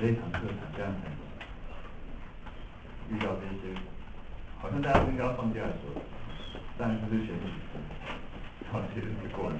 这一堂课好像遇到这些，好像大家应该要放假的时候，但是选举，好，其实是过了。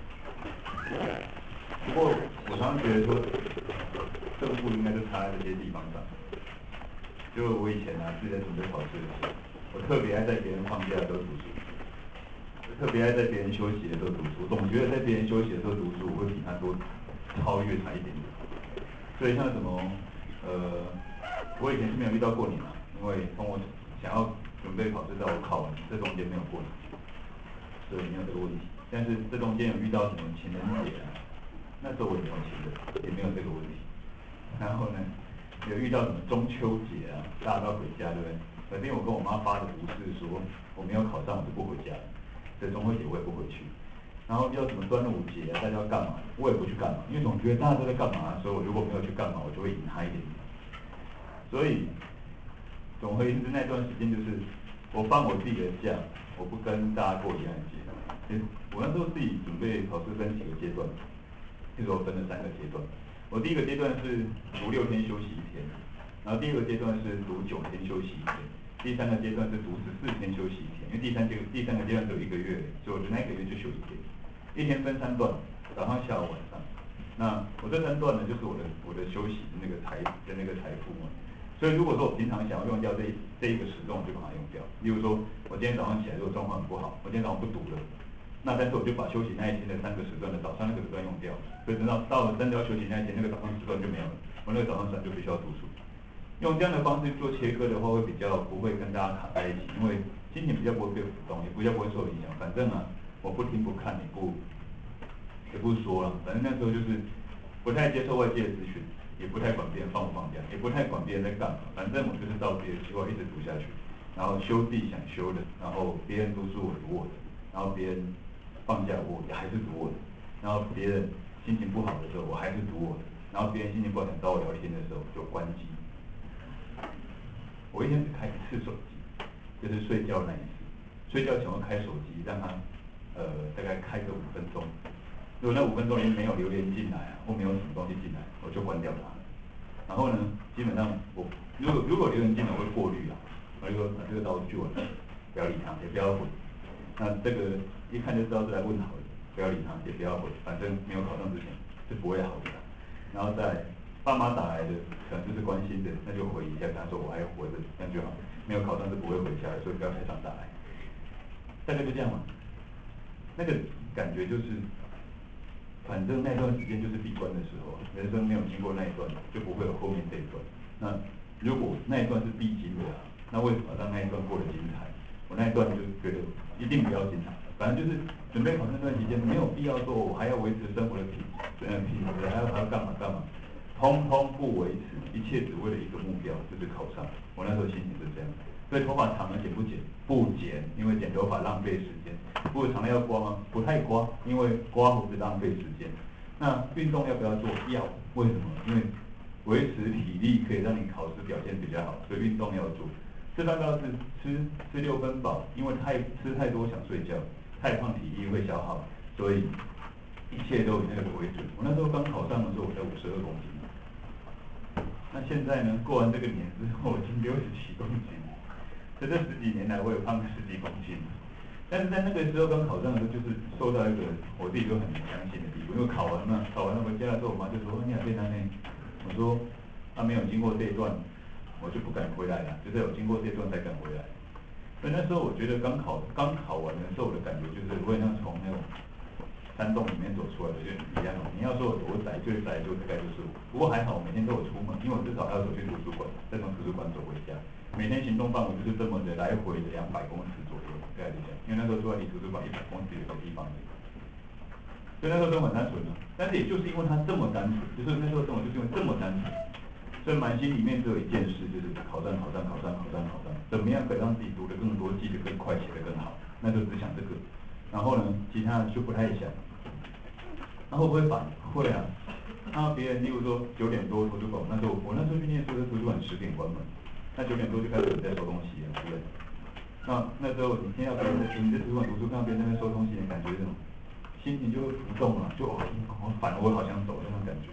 不过我常常觉得说，胜负应该就差在这些地方上。就我以前自己在准备考试的时候，我特别爱在别人放假的时候读书，我特别爱在别人休息的时候读书。我总觉得在别人休息的时候读书，我会比他多超越他一点点。所以像什么我以前是没有遇到过你嘛，因为从我想要准备考试到我考完，这中间没有过你，所以没有这个问题。但是这中间有遇到什么情人节那时候我也没有情人，也没有这个问题。然后呢，有遇到什么中秋节大家都要回家，对不对？可是因为我跟我妈发的不是说我没有考上我就不回家，所以中秋节我也不回去。然后遇到什么端午节大家要干嘛，我也不去干嘛，因为总觉得大家都在干嘛，所以我如果没有去干嘛，我就会赢他一点点。所以总而言之，那段时间就是我放我自己的假，我不跟大家过一样的节。我那时候自己准备考试分几个阶段，就是我分了3个阶段。我第一个阶段是读6天休息1天，然后第二个阶段是读9天休息1天，第3个阶段是读14天休息1天。因为第三个阶段只有1个月，所以我就那1个月就休1天，1天分3段，早上、下午、晚上。那我这3段呢，就是我的休息的那个财富嘛。所以如果说我平常想要用掉这一个时段，我就把它用掉。例如说，我今天早上起来如果状况很不好，我今天早上不读了，那但是我就把休息那一天的3个时段的早上那个时段用掉，所以等到了真的要休息那一天，那个早上时段就没有了，我那个早上时段就必须要读书。用这样的方式做切割的话，会比较不会跟大家卡在一起，因为心情比较不会被浮动，也比较不会受影响。反正我不听不看也不说了，反正那时候就是不太接受外界的资讯，也不太管别人放不放假，也不太管别人在干嘛。反正我就是照自己的计划一直读下去，然后修自己想修的，然后别人读书我读我的，然后别人放假我也还是读我的，然后别人心情不好的时候我还是读我的，然后别人心情不好想找我聊天的时候就关机。我一天只开1次手机，就是睡觉那一次。睡觉前会开手机，让它大概开个5分钟。如果那5分钟里面没有留言进来或没有什么东西进来，我就关掉它。然后呢，基本上我如果留言进来，我会过滤我就说这个道具完了，不要理他，也不要回。那这个一看就知道是来问好的，不要理他，也不要回，反正没有考上之前是不会好的。然后再爸妈打来的，可能就是关心的，那就回一下，跟他说我还有活着，这样就好。没有考上是不会回家的，所以不要太常打来。大概就这样嘛。那个感觉就是，反正那段时间就是闭关的时候，人生没有经过那一段，就不会有后面这一段。那如果那一段是必经的那为什么让那一段过得精彩？我那一段就觉得一定不要精彩。反正就是准备考那段期间，没有必要说我还要维持生活的品质，还要干嘛干嘛，通通不维持，一切只为了一个目标，就是考上。我那时候心情是这样。所以头发长了剪不剪？不剪，因为剪头发浪费时间。如果长了要刮吗？不太刮，因为刮胡子浪费时间。那运动要不要做？要。为什么？因为维持体力可以让你考试表现比较好，所以运动要做。吃饭倒是吃6分饱，因为吃太多想睡觉，太胖体力会消耗，所以一切都以那个为准。我那时候刚考上的时候，我才52公斤。那现在呢？过完这个年之后，我已经67公斤。这10几年来，我也胖了10几公斤。但是在那个时候刚考上的时候，就是受到一个我自己就很相信的地步，因为考完了回家的时候，我妈就说：“你还在那内？”我说：“没有经过这一段，我就不敢回来了。就是有经过这一段才敢回来。”所以那时候我觉得刚考完的时候，我的感觉就是我也像从那种山洞里面走出来的人一样。你要说我多宅，最宅就大概就是我。不过还好，我每天都有出门，因为我至少还要走去图书馆，再从图书馆走回家。每天行动范围就是这么的来回的200公尺左右，大概就这样。因为那时候住在离图书馆100公尺有个地方而已，所以那时候都很单纯但是也就是因为它这么单纯，就是那时候生活就是因为这么单纯，所以满心里面只有一件事，就是考上，怎么样可以让自己读得更多，记得更快，写得更好。那时候只想这个，然后呢，其他的就不太想。那会不会反？会啊。看到别人，例如说9点多图书馆，我那时候去念书的图书馆10点关门。那9点多就开始有人在收东西了，对不对？那时候你听到别人你在图书馆读书，看到别人在那边收东西，你感觉是什么？心情就会浮动就反而我好想走那种感觉。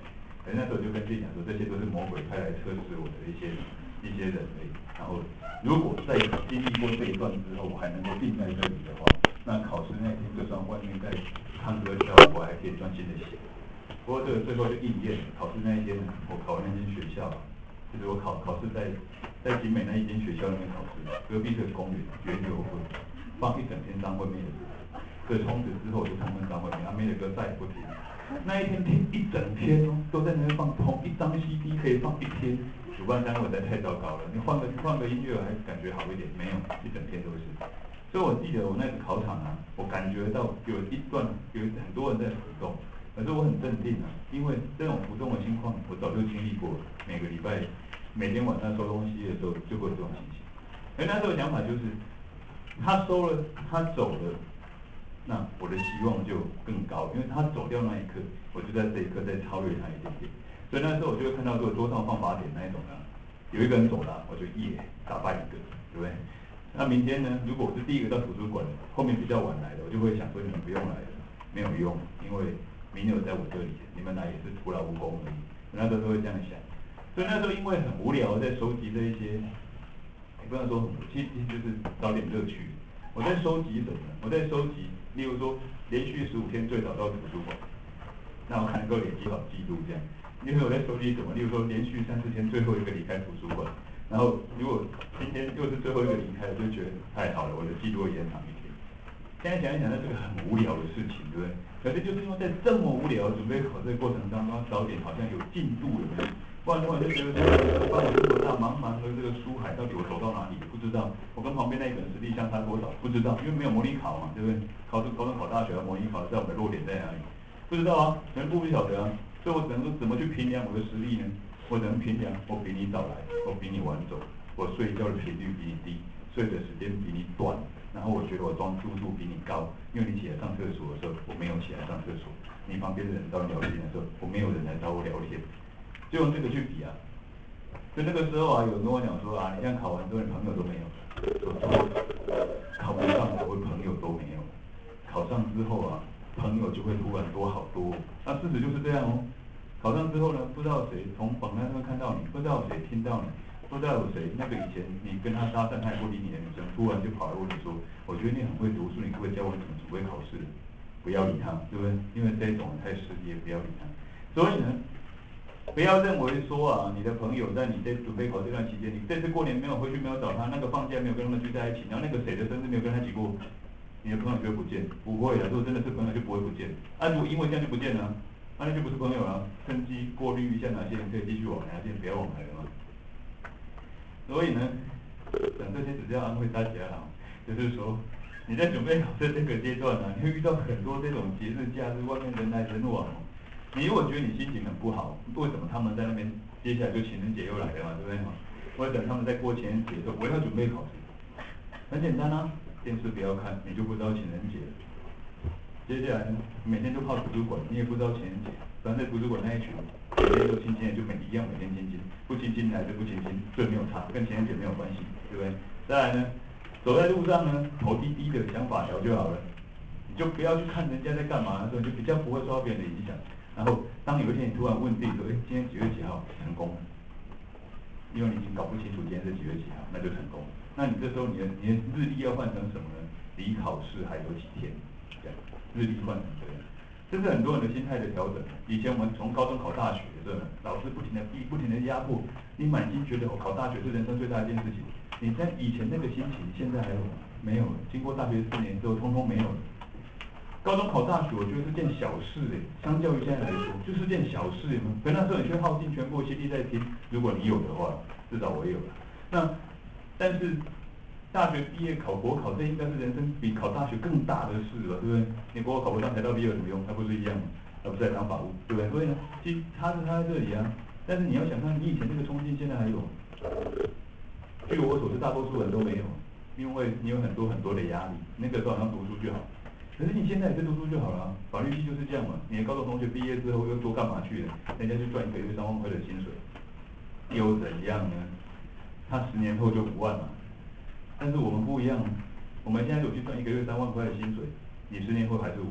可是那时候就跟自己讲说，这些都是魔鬼派来测试我的一些人而已。然后如果在经历过这一段之后，我还能够定在这里的话，那考试那天就算外面在唱歌跳舞，我还可以专心的写。不过这个最后就应验了，考试那一天呢，我考完那间学校，就是我考试在景美那一间学校里面考试，隔壁是公园园游会，放一整天张惠妹的歌，所以从此之后我就痛恨张惠妹，阿妹的歌再也不听。那一天听一整天哦，都在那边放同一张 CD 可以放一天，主办单位实在太糟糕了，你换个音乐还感觉好一点，没有，一整天都是。所以我记得我那个考场啊，我感觉到有很多人在浮动。可是我很镇定啊，因为这种浮动的情况我早就经历过了。每个礼拜每天晚上收东西的时候就会有这种情形。而那时候想法就是，他收了，他走了，那我的希望就更高，因为他走掉那一刻，我就在这一刻再超越他一点点。所以那时候我就会看到，如果桌上放8点那一种啊，有一个人走了，我就打败一个，对不对？那明天呢，如果我是第一个到图书馆，后面比较晚来的，我就会想说你们不用来了，没有用，因为名额在我这里，你们来也是徒劳无功而已。那时候都会这样想，所以那时候因为很无聊，在收集这一些，也不能说很，其实就是找点乐趣。我在收集什么呢？我在收集，例如说连续15天最早到图书馆，那我看能够累积好记录这样。因为我在收集什么？例如说连续3、4天最后一个离开图书馆，然后如果今天又是最后一个离开，我就觉得太好了，我的记录会延长一天。现在想一想，那是个很无聊的事情，对不对？可是就是因为在这么无聊准备考试的过程当中，要找点好像有进度有没有？不然的话就觉得帮我这么大茫茫的这个书海，到底我走到哪里不知道？我跟旁边那个人实力相差多少？不知道，因为没有模拟考嘛，对不对？高中考大学的模拟考，在我们的弱点在哪里？不知道啊，全部不晓得啊。所以我只能说怎么去评量我的实力呢？我只能评量我比你早来，我比你晚走，我睡觉的频率比你低，睡的时间比你短。然后我觉得我专注度比你高，因为你起来上厕所的时候，我没有起来上厕所；你旁边的人找你聊天的时候，我没有人来找我聊天，就用这个去比啊。所以那个时候啊，有人跟我讲说啊，你这样考完之后，你朋友都没有了。我说考不上才会朋友都没有，考上之后啊，朋友就会突然多好多。那事实就是这样哦。考上之后呢，不知道谁从榜单上看到你，不知道谁听到你。不知道有谁，那个以前你跟他搭讪，他也不理你的女生，突然就跑来问你说：“我觉得你很会读书，你可不可以教我怎么准备考试？”不要理他，对不对？因为这种人太失业，不要理他。所以呢，不要认为说啊，你的朋友在你在准备考这段期间，你这次过年没有回去，没有找他，那个放假没有跟他们聚在一起，然后那个谁的生日没有跟他一起过，你的朋友就会不见。不会的，如果真的是朋友，就不会不见。啊，如果因为这样就不见了，那就不是朋友了。趁机过滤一下哪些人可以继续往来，哪些人不要往来了嘛。所以呢，讲这些只是要安慰大家啦，就是说你在准备考试这个阶段呢，你会遇到很多这种节日假日，外面人来人往哦。你如果觉得你心情很不好，为什么他们在那边接下来就情人节又来了嘛，对不对？或者等他们在过情人节说我要准备考试，很简单啊，电视不要看，你就不知道情人节了。接下来呢，每天都泡图书馆，你也不知道情人节。反正图书馆那一群，每天都亲亲的，就一样每天亲亲，不亲亲还是不亲亲，这没有差，跟情人节没有关系，对不对？再来呢，走在路上呢，头低低的，想法条就好了，你就不要去看人家在干嘛的时候，你就比较不会受到别人的影响。然后，当有一天你突然问自己说，哎，今天几月几号？成功了，因为你已经搞不清楚今天是几月几号，那就成功了。那你这时候你的日历要换成什么呢？离考试还有几天？这样，日历换成这样。这是很多人的心态的调整。以前我们从高中考大学的时候，老师不停的逼，不停的压迫，你满心觉得我考大学是人生最大的一件事情。你在以前那个心情，现在还有吗？没有了。经过大学4年之后，通通没有了。高中考大学，我觉得是件小事相较于现在来说，就是件小事嘛。可那时候你却耗尽全部心力在听，如果你有的话，至少我也有了。那但是大学毕业考国考，这应该是人生比考大学更大的事了，对不对？你国考考不上，台大毕业有什么用？还不是一样吗？还不是在当法务，对不对？所以呢，其实差是差在这里啊。但是你要想看，你以前这个冲劲，现在还有？据我所知，大多数人都没有，因为你有很多很多的压力。那个时候好像读书就好，可是你现在也是读书就好了。法律系就是这样嘛。你的高中同学毕业之后又多干嘛去了？人家去赚1个月3万块的薪水，又怎样呢？他10年后就5万了。但是我们不一样，我们现在有去赚1个月3万块的薪水，你10年后还是5万。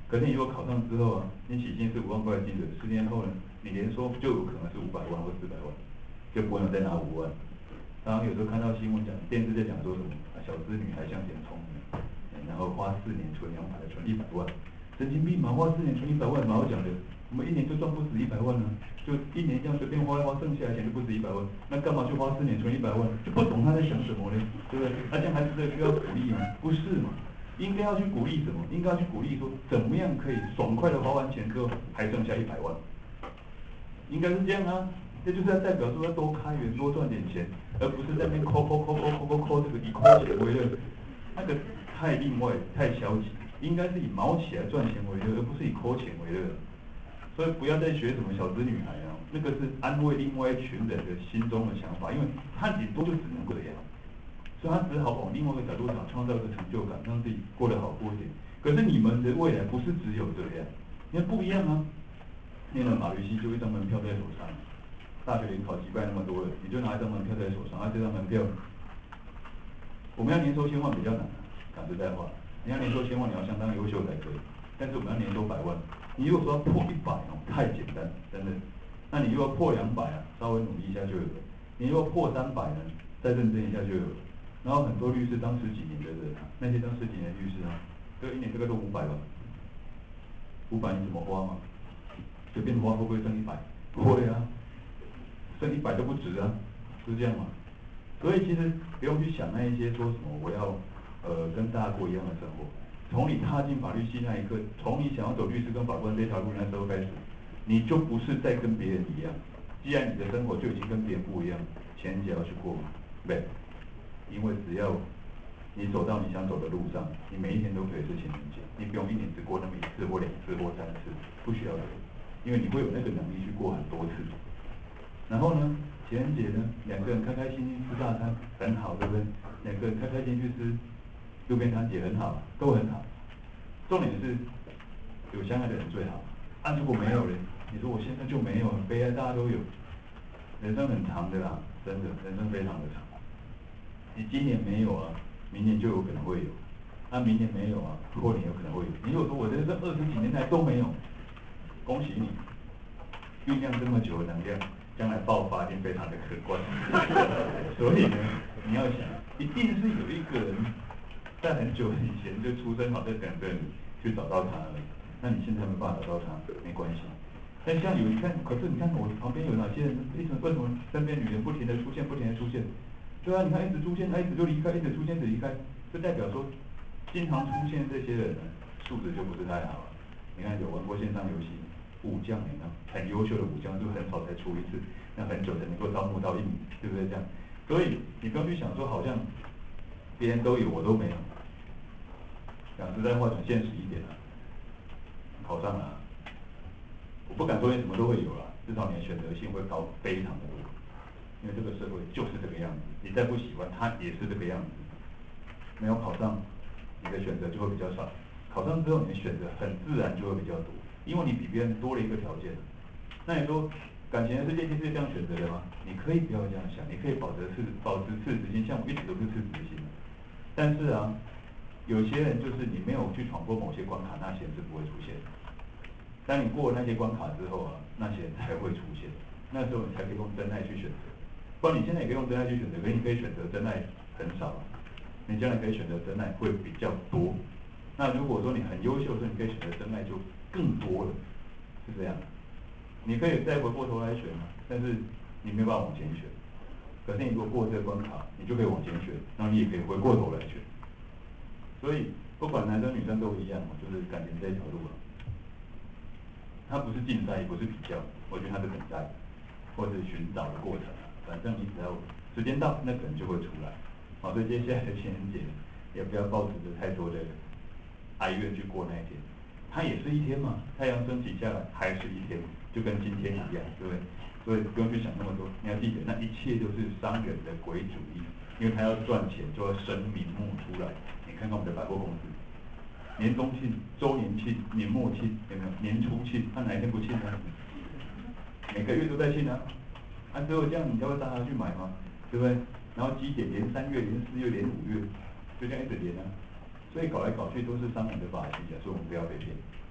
可是你如果考上之后啊，你起薪是5万块的薪水，10年后呢，你年收就有可能是500万或400万，就不能再拿5万。常常有时候看到新闻讲，电视在讲说什么小资女孩向前冲，然后花4年存200，存100万，神经病嘛，花4年存100万，蛮好讲的。我们1年就赚不止100万啊，就1年这样随便花一花，剩下的钱就不止100万，那干嘛就花4年存100万？就不懂他在想什么呢？对不对？那这样孩子需要鼓励吗？不是嘛？应该要去鼓励什么？应该要去鼓励说，怎么样可以爽快的花完钱之后还剩下100万？应该是这样啊，这就是要代表说要多开源，多赚点钱，而不是在那边抠这个以抠钱为乐，那个太另外太消极，应该是以毛起来赚钱为乐，而不是以抠钱为乐。所以不要再学什么小资女孩啊，那个是安慰另外一群人的心中的想法，因为他顶多就只能这样。所以他只好往另外一个角度想创造一个成就感，让自己过得好过一点。可是你们的未来不是只有这样，因为不一样啊。念了法律系就一张门票在手上，大学联考击败那么多人，你就拿一张门票在手上，这张门票，我们要年收1000万比较难啊，讲实在话，你要年收1000万，你要相当优秀才可以。但是我们要年收100万，你如果说要破100哦，太简单，真的。那你如果破200啊，稍微努力一下就有了。你如果破300呢，再认真一下就有了。然后很多律师当10几年的人啊，那些当10几年的律师啊，这个1年这个都500吧，500你怎么花嘛？随便花会不会挣100？会啊，挣100都不值啊，是这样吗？所以其实不用去想那一些说什么我要跟大家过一样的生活。从你踏进法律系那一刻，从你想要走律师跟法官这条路那时候开始，你就不是在跟别人一样。既然你的生活就已经跟别人不一样，钱只要去过嘛，对。因为只要你走到你想走的路上，你每一天都可以是情人节，你不用1年只过那么1次或2次或3次，不需要的，因为你会有那个能力去过很多次。然后呢，情人节呢，2个人开开心心吃大餐，很好，对不对？2个人开开心心去吃路边摊也很好，都很好。重点是有相爱的人最好。如果没有人，你说我现在就没有，很悲哀，大家都有。人生很长的啦，真的，人生非常的长。你今年没有啊，明年就有可能会有。明年没有啊，后年有可能会有。你如果说我人生20几年来都没有，恭喜你，酝酿这么久的能量，将来爆发一定非常的可观。所以呢，你要想，一定是有一个人在很久以前就出生好在等着你去找到他而已。那你现在没办法找到他，没关系。但像有你看，可是你看我旁边有哪些人，为什么身边女人不停的出现，不停的出现？对啊，你看一直出现，一直就离开，一直出现，一直离开，就代表说，经常出现这些人呢，素质就不是太好了。你看有玩过线上游戏，武将有没有？很优秀的武将就很少才出一次，那很久才能够招募到1名，对不对？这样，所以你不用去想说好像别人都有，我都没有。讲实在话，讲现实一点啊，考上了啊，我不敢说你什么都会有了，至少你的选择性会高非常的多。因为这个社会就是这个样子，你再不喜欢，它也是这个样子。没有考上，你的选择就会比较少；考上之后，你的选择很自然就会比较多，因为你比别人多了一个条件。那你说，感情的世界就是这样选择的吗？你可以不要这样想，你可以保持赤子心，像我一直都是赤子心的。但是啊，有些人就是你没有去闯过某些关卡，那些人是不会出现的。当你过了那些关卡之后啊，那些人才会出现，那时候你才可以用真爱去选择。不然你现在也可以用真爱去选择，可是你可以选择真爱很少，你将来可以选择真爱会比较多。那如果说你很优秀的时候，你可以选择真爱就更多了，是这样。你可以再回过头来选啊，但是你没有办法往前选。可是你如果过这个关卡，你就可以往前选，然后你也可以回过头来选。所以不管男生女生都一样嘛，就是感情这条路啊，它不是竞赛，也不是比较，我觉得它是等待，或是寻找的过程啊。反正你只要时间到，那可能就会出来。好，所以接下来的情人节，也不要抱持着太多的哀怨去过那一天。它也是一天嘛，太阳升起下来还是一天，就跟今天一样，对不对？所以不用去想那么多，你要记得，那一切都是商人的鬼主意，因为他要赚钱，就要生名目出来。你看看我们的百货公司，年中庆、周年庆、年末庆，有没有？年初庆，他哪一天不庆呢？每个月都在庆啊！只有这样你才会大家去买嘛，对不对？然后基点连3月、连4月、连5月，就这样一直连啊。所以搞来搞去都是商人的把戏啊，所以我们不要被骗。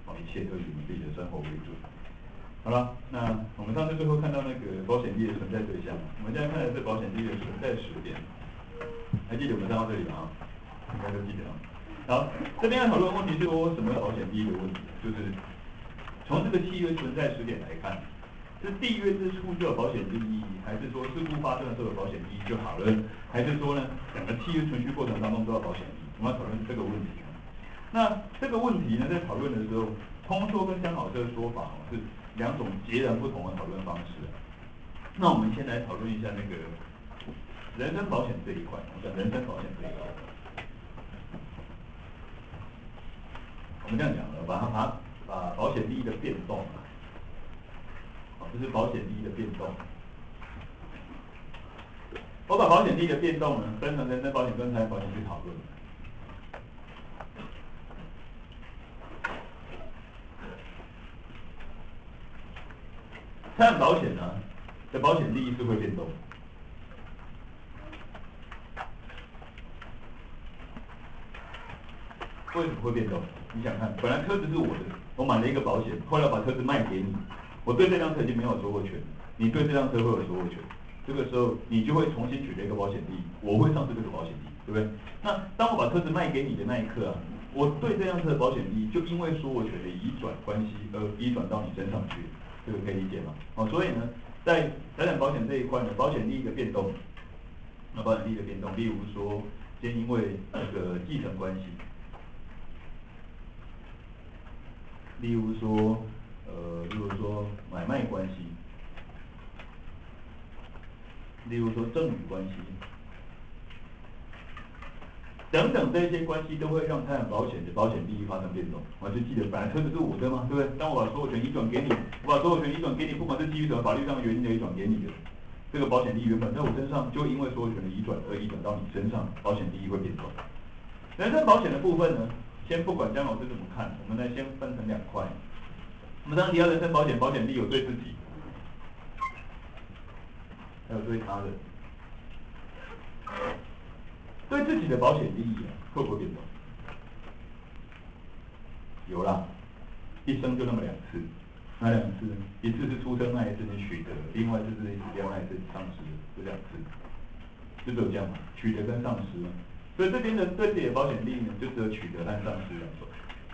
一切都以我们自己的生活为准。好了，那我们上次最后看到那个保险利的存在对象，我们现在看的是保险利的存在时点，还记得我们上到这里吗？应该都记得啊。好，这边要讨论问题是说什么保险利的问题，就是从这个契约存在时点来看，是缔约之初就有保险利益，还是说事故发生的时候有保险利益就好了，还是说呢整个契约存续过程当中都要保险利益？我们要讨论这个问题。那这个问题呢，在讨论的时候，通说跟江老师的说法是两种截然不同的讨论方式。那我们先来讨论一下那个人身保险这一块，我讲人身保险这一块。我们这样讲了，把保险利益的变动，这是保险利益的变动。我把保险利益的变动呢，分成人身保险跟财产保险去讨论。财产保险呢的保险利益是会变动。为什么会变动？你想看，本来车子是我的，我买了一个保险，后来把车子卖给你，我对这辆车已经没有所有权了，你对这辆车会有所有权。这个时候你就会重新取得一个保险利益，我会丧失这个保险利益，对不对？那当我把车子卖给你的那一刻啊，我对这辆车的保险利益就因为所有权的移转关系而移转到你身上去，这个可以理解吗？所以呢，在财产保险这一块呢，保险利益的变动，保险利益的变动，例如说，先因为这个继承关系。例如说买卖关系，例如说赠与关系，等等这些关系都会让财产保险的保险利益发生变动。我就记得，本来车子是我的嘛，对不对？当我把所有权移转给你，我把所有权移转给你，不管是基于什么法律上的原因的移转给你的，这个保险利益原本在我身上，就因为所有权的移转而移转到你身上，保险利益会变动。人身保险的部分呢，先不管江老师怎么看，我们来先分成两块。我们刚刚提到人身保险，保险利益有对自己，还有对他人。对自己的保险利益会不会变动？有啦，一生就那么2次，哪2次？一次是出生那一次你取得，另外一次是死掉那一次你丧失，这2次，就只有这样嘛，取得跟丧失嘛。所以这边的对自己的保险利益呢，就只有取得和丧失2种。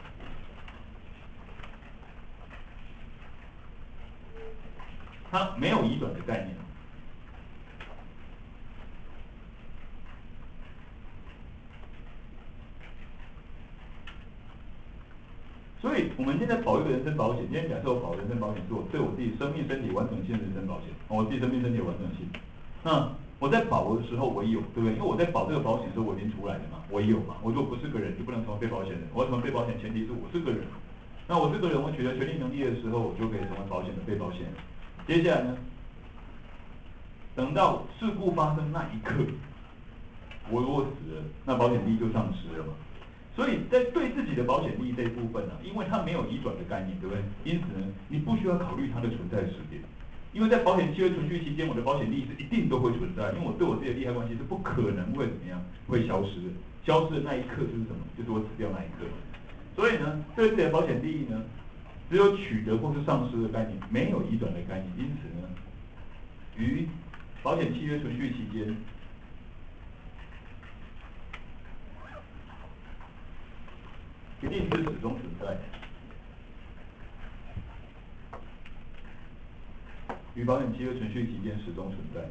它没有移转的概念。所以我们现在保一个人身保险，今天假设我保人身保险是我对我自己生命身体完整性的人身保险，我自己生命身体的完整性。那我在保的时候我有，对不对？因为我在保这个保险的时候我已经出来了嘛，我有嘛。我如果不是个人，就不能成为被保险人。我要成为被保险前提是我是个人。那我是个人，我取得权利能力的时候，我就可以成为保险的被保险人。接下来呢，等到事故发生那一刻，我如果死了，那保险利益就丧失了嘛。所以在对自己的保险利益这一部分呢，因为它没有移转的概念，对不对？因此呢，你不需要考虑它的存在时点，因为在保险契约存续期间，我的保险利益是一定都会存在，因为我对我自己的利害关系是不可能会怎么样会消失的。消失的那一刻就是什么？就是我死掉那一刻。所以呢，对自己的保险利益呢，只有取得或是丧失的概念，没有移转的概念。因此呢，于保险契约存续期间，一定是始终存在。于保险契约存续期间始终存在。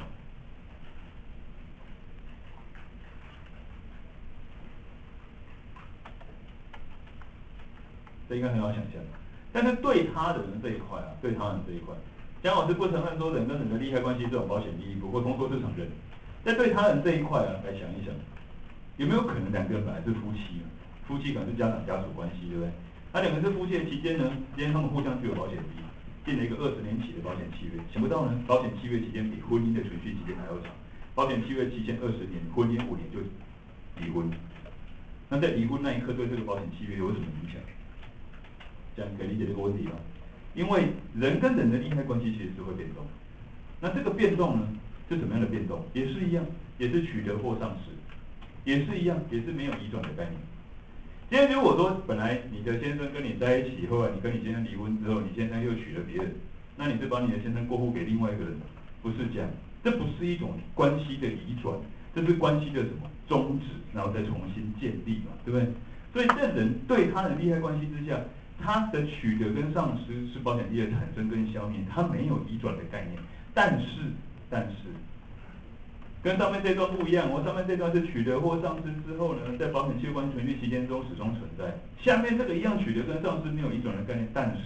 这应该很好想象。但是对他人这一块啊，对他人这一块，江老师不承认说人跟人的利害关系这种保险利益，不过通说是承认。在对他人这一块啊，来想一想，有没有可能2个人本来是夫妻呢？夫妻可能是家长家属关系，对不对？那2个人是夫妻的期间呢，今天他们互相具有保险利益，订了一个20年期的保险契约。想不到呢，保险契约期间比婚姻的存续期间还要长，保险契约期间20年，婚姻5年就离婚。那在离婚那一刻，对这个保险契约有什么影响？这样可以理解这个问题吗？因为人跟人的利害关系其实是会变动。那这个变动呢，是什么样的变动？也是一样，也是取得或丧失，也是一样，也是没有移转的概念。 今天如果说本来你的先生跟你在一起，后来你跟你先生离婚之后，你先生又娶了别人，那你是把你的先生过户给另外一个人，不是这样，这不是一种关系的移转，这是关系的什么终止，然后再重新建立嘛，对不对？所以这人对他的利害关系之下，他的取得跟丧失是保险利益的产生跟消灭，他没有移转的概念，但是。跟上面这段不一样，上面这段是取得或丧失之后呢，在保险契约关系存续期间中始终存在。下面这个一样取得跟丧失没有移转的概念，但是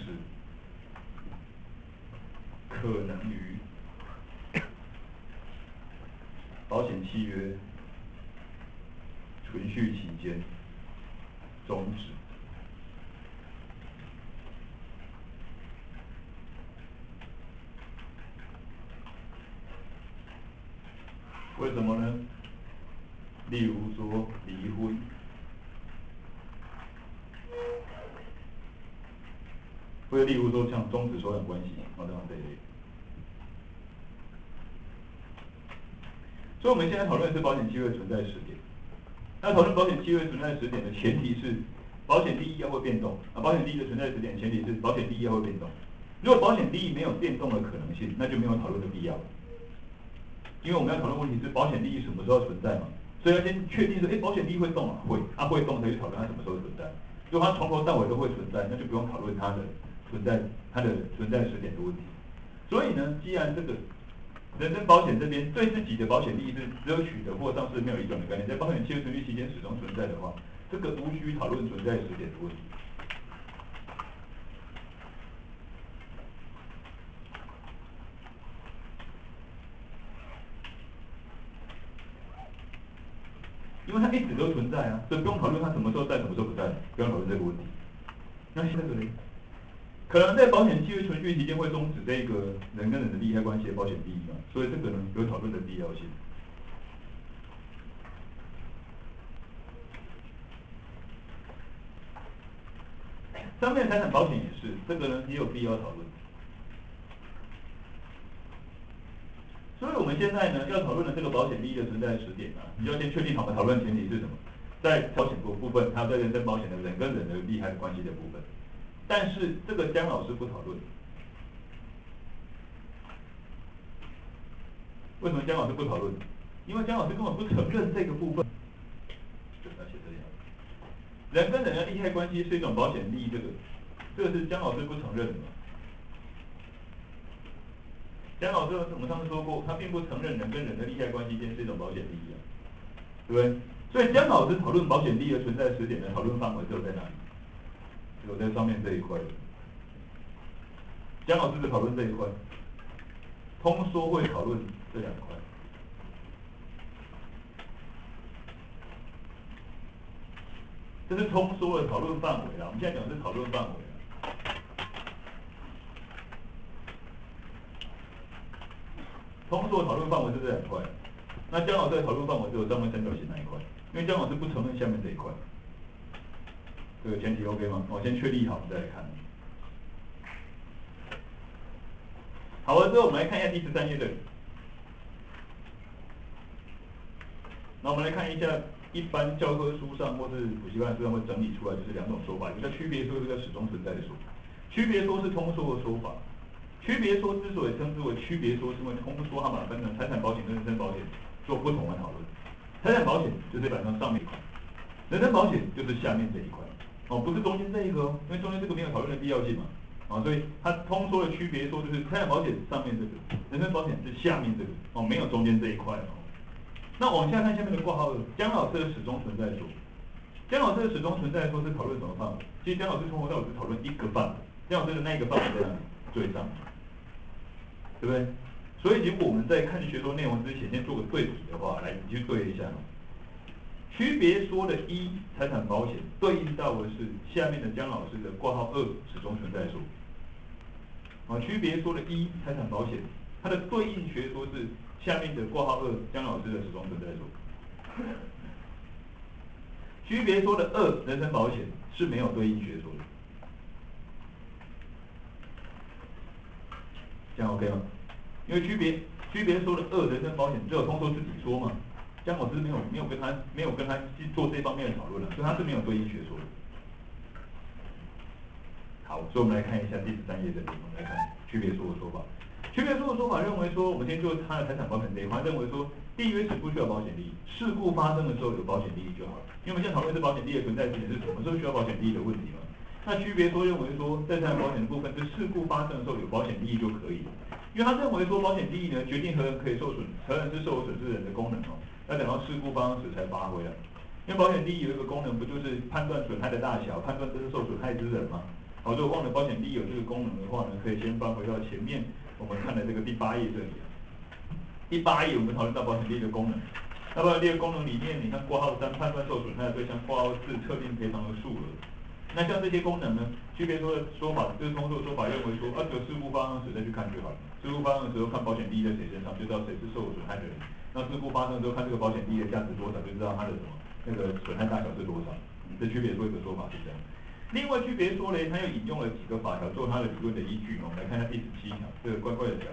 可能于保险契约存续期间终止。为什么呢？例如说离婚。或者例如说像终止收养关系，等等这一类。所以我们现在讨论的是保险契约存在时点。那讨论保险契约存在时点的前提是，保险利益要会变动啊。保险利益的存在时点前提是保险利益要会变动。如果保险利益没有变动的可能性，那就没有讨论的必要。因为我们要讨论问题是保险利益什么时候存在嘛，所以要先确定说，保险利益会动啊，会，会动才去讨论它什么时候存在。如果它从头到尾都会存在，那就不用讨论它的存在时点的问题。所以呢，既然这个人身保险这边对自己的保险利益是只有取得或丧失没有移转的概念，在保险契约存续期间始终存在的话，这个无需讨论存在时点的问题。因为它一直都存在啊，所以不用讨论它什么时候在，什么时候不在，不用讨论这个问题。那现在这个呢？可能在保险契约存续期间会终止这个人跟人的利害关系的保险利益嘛，所以这个呢有讨论的必要性。商业财产保险也是，这个呢也有必要讨论。所以我们现在呢要讨论的这个保险利益的存在时点啊，你要先确定好的讨论前提是什么，在保险部分，还有在人身保险的人跟人的利害关系的部分。但是这个姜老师不讨论。为什么姜老师不讨论？因为姜老师根本不承认这个部分。就是要写这样，人跟人的利害关系是一种保险利益，这个是姜老师不承认的。姜老师我们上次说过，他并不承认人跟人的利害关系间是一种保险利益啊，对不对？所以姜老师讨论保险利益的存在时点的讨论范围只有在哪里？只有在上面这一块。姜老师只讨论这一块，通说会讨论这两块。这是通说的讨论范围啦，我们现在讲的是讨论范围啦。通说的讨论范围是这两块，那姜老师的讨论范围只有上面三角形那一块，因为姜老师不承认下面这一块。这个前提 OK 吗？我先确立好，我们再来看。好了之后，我们来看一下第13页这里。那我们来看一下一般教科书上或是补习班书上会整理出来，就是两种说法，一个区别说，一个始终存在的说。区别说是通说的说法。区别说之所以称之为区别说，是因为通说它把它分成财产保险跟人身保险做不同的讨论。财产保险就是板上上面一块，人身保险就是下面这一块。不是中间这一个因为中间这个没有讨论的必要性嘛。所以它通说的区别说就是财产保险上面这个，人身保险是下面这个。没有中间这一块。那往下看下面的括号2，姜老师的始终存在说。姜老师的始终存在说是讨论什么范围？其实姜老师从头到尾是讨论一个范围，姜老师的那一个范围在哪里？最上面，对不对？所以如果我们在看学说内容之前，先做个对比的话，来你去对一下。区别说的一财产保险对应到的是下面的姜老师的括号2始终存在说。区别说的一财产保险，它的对应学说是下面的括号2姜老师的始终存在说。区别说的2人身保险是没有对应学说的，这样 OK 吗？因为区别说的2人身保险只有通说自己说嘛， 姜老师没有跟他去做这方面的讨论了，所以他是没有对应学说的。好，所以我们来看一下第13页这里，我们来看区别说的说法。区别说的说法认为说，我们先做他的财产保险这一块，认为说缔约时不需要保险利益，事故发生的时候有保险利益就好了。因为我们现在讨论是保险利益的存在之前是什么时候需要保险利益的问题嘛。那区别说认为说，在财产保险的部分是事故发生的时候有保险利益就可以了，因为他认为说保险利益呢决定何人可以受损，何人是受损失人的功能哦，要等到事故发生时才发挥了。因为保险利益有一个功能，不就是判断损害的大小，判断真正受损害之人吗？好，如果忘了保险利益有这个功能的话呢，可以先翻回到前面我们看的这个第8页这里啊。第8页我们讨论到保险利益的功能，那保险利益的功能里面，你看括号3判断受损害的对象，括号4特定赔偿的数额。那像这些功能呢，区别说的说法，就是通过说法认为说，只有事故发生时再去看就好了。事故发生的时候看保险利益在谁身上，就知道谁是受损害的人。那事故发生的时候看这个保险利益的价值多少，就知道它的什么那个损害大小是多少。这区别说一个说法是这样。另外区别说嘞，他又引用了几个法条做他的理论的依据。我们来看一下第17条，这个乖乖的条文。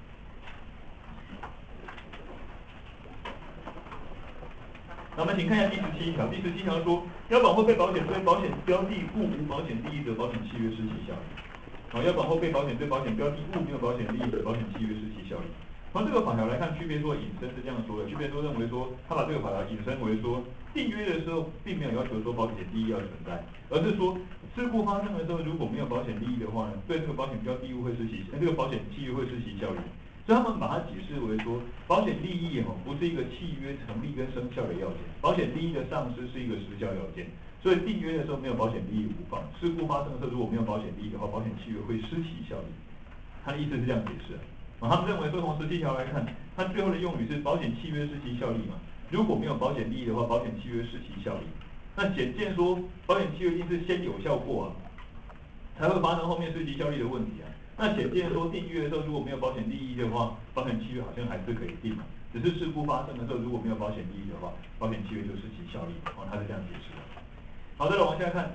那我们请看一下第17条。第17条说，要保或被保险对保险标的物无保险利益者，保险契约失其效力。要保或被保险对保险标的物没有保险利益者，保险契约失其效力。从这个法条来看，区别说引申是这样说的。区别说认为说，他把这个法条引申为说，订约的时候并没有要求说保险利益要存在，而是说事故发生的时候如果没有保险利益的话呢，对这个保险标的物会失其，这个保险契约会失其效力。所以他们把它解释为说，保险利益不是一个契约成立跟生效的要件，保险利益的丧失是一个时效要件。所以订约的时候没有保险利益无妨，事故发生的时候如果没有保险利益的话，保险契约会失其效力。他的意思是这样解释啊。他们认为说从17条来看，它最后的用语是保险契约失其效力嘛？如果没有保险利益的话，保险契约失其效力。那显见说，保险契约一定是先有效过啊，才会发生后面失其效力的问题啊。那显见说订约的时候如果没有保险利益的话，保险契约好像还是可以定嘛，只是事故发生的时候如果没有保险利益的话，保险契约就失其效力。他是这样解释的。好，再来往下看，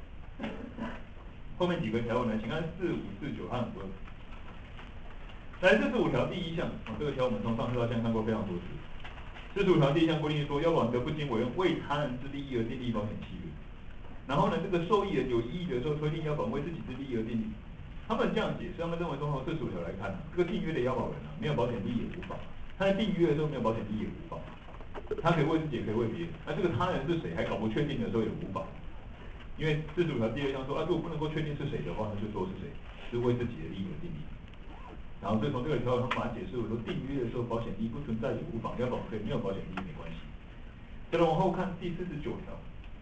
后面几个条文呢，请看4、5、4、9和5。来，45条第1项，这个条我们从上次到现在看过非常多次。45条第1项规定说，要保人不经委任为他人之利益而订立保险契约。然后呢，这个受益人有异议的时候，推定要保为自己之利益而订立。他们这样解释，他们认为从45条来看，这个订约的要保人没有保险利益也无妨。他在订约的时候没有保险利益也无妨，他可以为自己，也可以为别人。那这个他人是谁还搞不确定的时候也无妨，因为45条第2项说，如果不能够确定是谁的话，那就说是谁是为自己的利益而订立。然后，所以从这个条文，他们把它解释为说，订约的时候保险利益不存在也无妨，要保可以，没有保险利益没关系。再来往后看第49条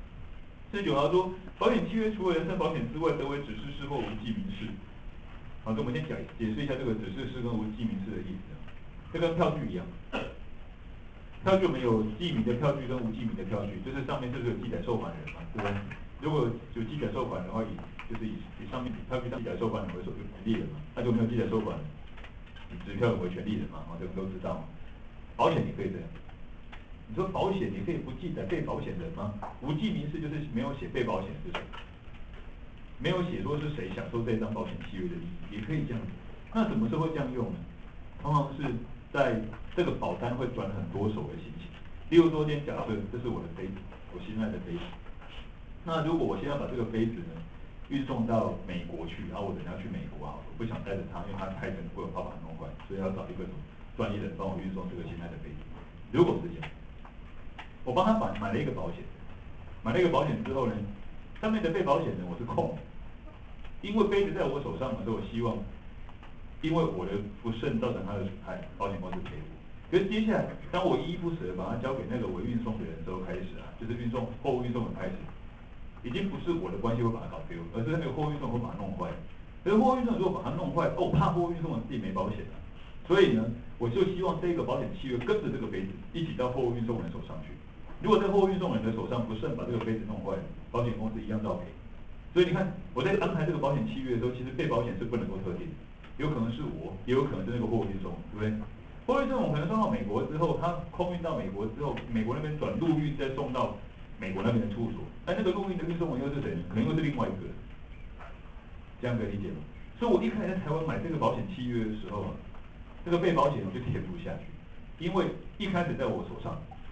，49条说，保险契约除了人身保险之外，得为指示事或无记名事。好，这我们先解释一下这个指示事跟无记名事的意思。这跟票据一样，票据我们有记名的票据跟无记名的票据，就是上面是不是有记载受款人嘛，对不对？如果有记载受款的话，就是以上面票据上记载受款人为权利人嘛，那就没有记载受款人，以支票人为权利人嘛，这个都知道。保险也可以这样，你说保险你可以不记载被保险人吗？无记名事就是没有写被保险是谁，没有写说是谁享受这张保险契约的利益，也可以这样子。那什么时候会这样用呢？通常是在这个保单会转很多手的情形。例如说，今天假设这是我的杯子，我心爱的杯子。那如果我现在把这个杯子呢运送到美国去，然后我等下去美国好了，我不想带着它，因为它太珍贵，我怕把它弄坏，所以要找一个什么专业的人帮我运送这个心爱的杯子。如果是这样，我帮他买了一个保险，买了一个保险之后呢，上面的被保险人我是空，因为杯子在我手上嘛，所以我希望，因为我的不慎造成他的损害，保险公司赔我。可是接下来，当我依依不舍把它交给那个委运送的人之后开始啊，就是货物运送的开始，已经不是我的关系会把它搞丢，而是那个货物运送会把它弄坏。可是货物运送如果把它弄坏，我怕货物运送人自己没保险啊，所以呢，我就希望这个保险契约跟着这个杯子一起到货物运送人手上去。如果在货物运送人的手上不慎把这个杯子弄坏，保险公司一样照赔。所以你看，我在安排这个保险契约的时候，其实被保险是不能够特定的，有可能是我，也有可能是那个货运送，对不对？货运送我可能送到美国之后，它空运到美国之后，美国那边转陆运再送到美国那边的处所，那个陆运的运送人又是谁呢？可能又是另外一个人，这样可以理解吗？所以我一开始在台湾买这个保险契约的时候啊，这个被保险我就填不下去，因为一开始在我手上，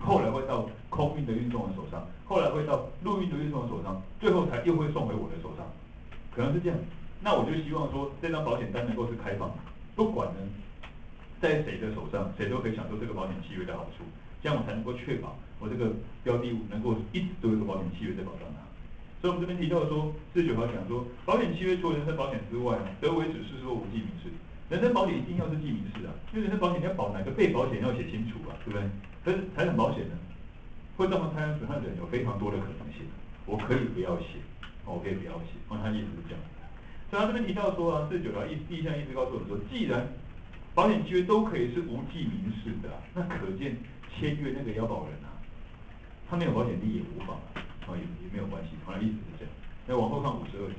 后来会到空运的运送人手上，后来会到陆运的运送人手上，最后才又会送回我的手上，可能是这样。那我就希望说，这张保险单能够是开放的，不管呢在谁的手上，谁都可以享受这个保险契约的好处，这样我才能够确保我这个标的物能够一直都有个保险契约在保障它。所以我们这边提到说，49条讲说，保险契约除了人身保险之外呢，得为指示或无记明示。人身保险一定要是记明示啊，因为人身保险你要保哪个被保险要写清楚啊，对不对？可是财产保险呢，会造成财产损害的人有非常多的可能性，我可以不要写，我可以不要写，他意思是这样。所以他这边提到说啊，49条第一项意思告诉我们说，既然保险契约都可以是无记明示的、那可见签约那个要保人啊，他没有保险利也无妨啊，也没有关系，意思是这样。那往后看52条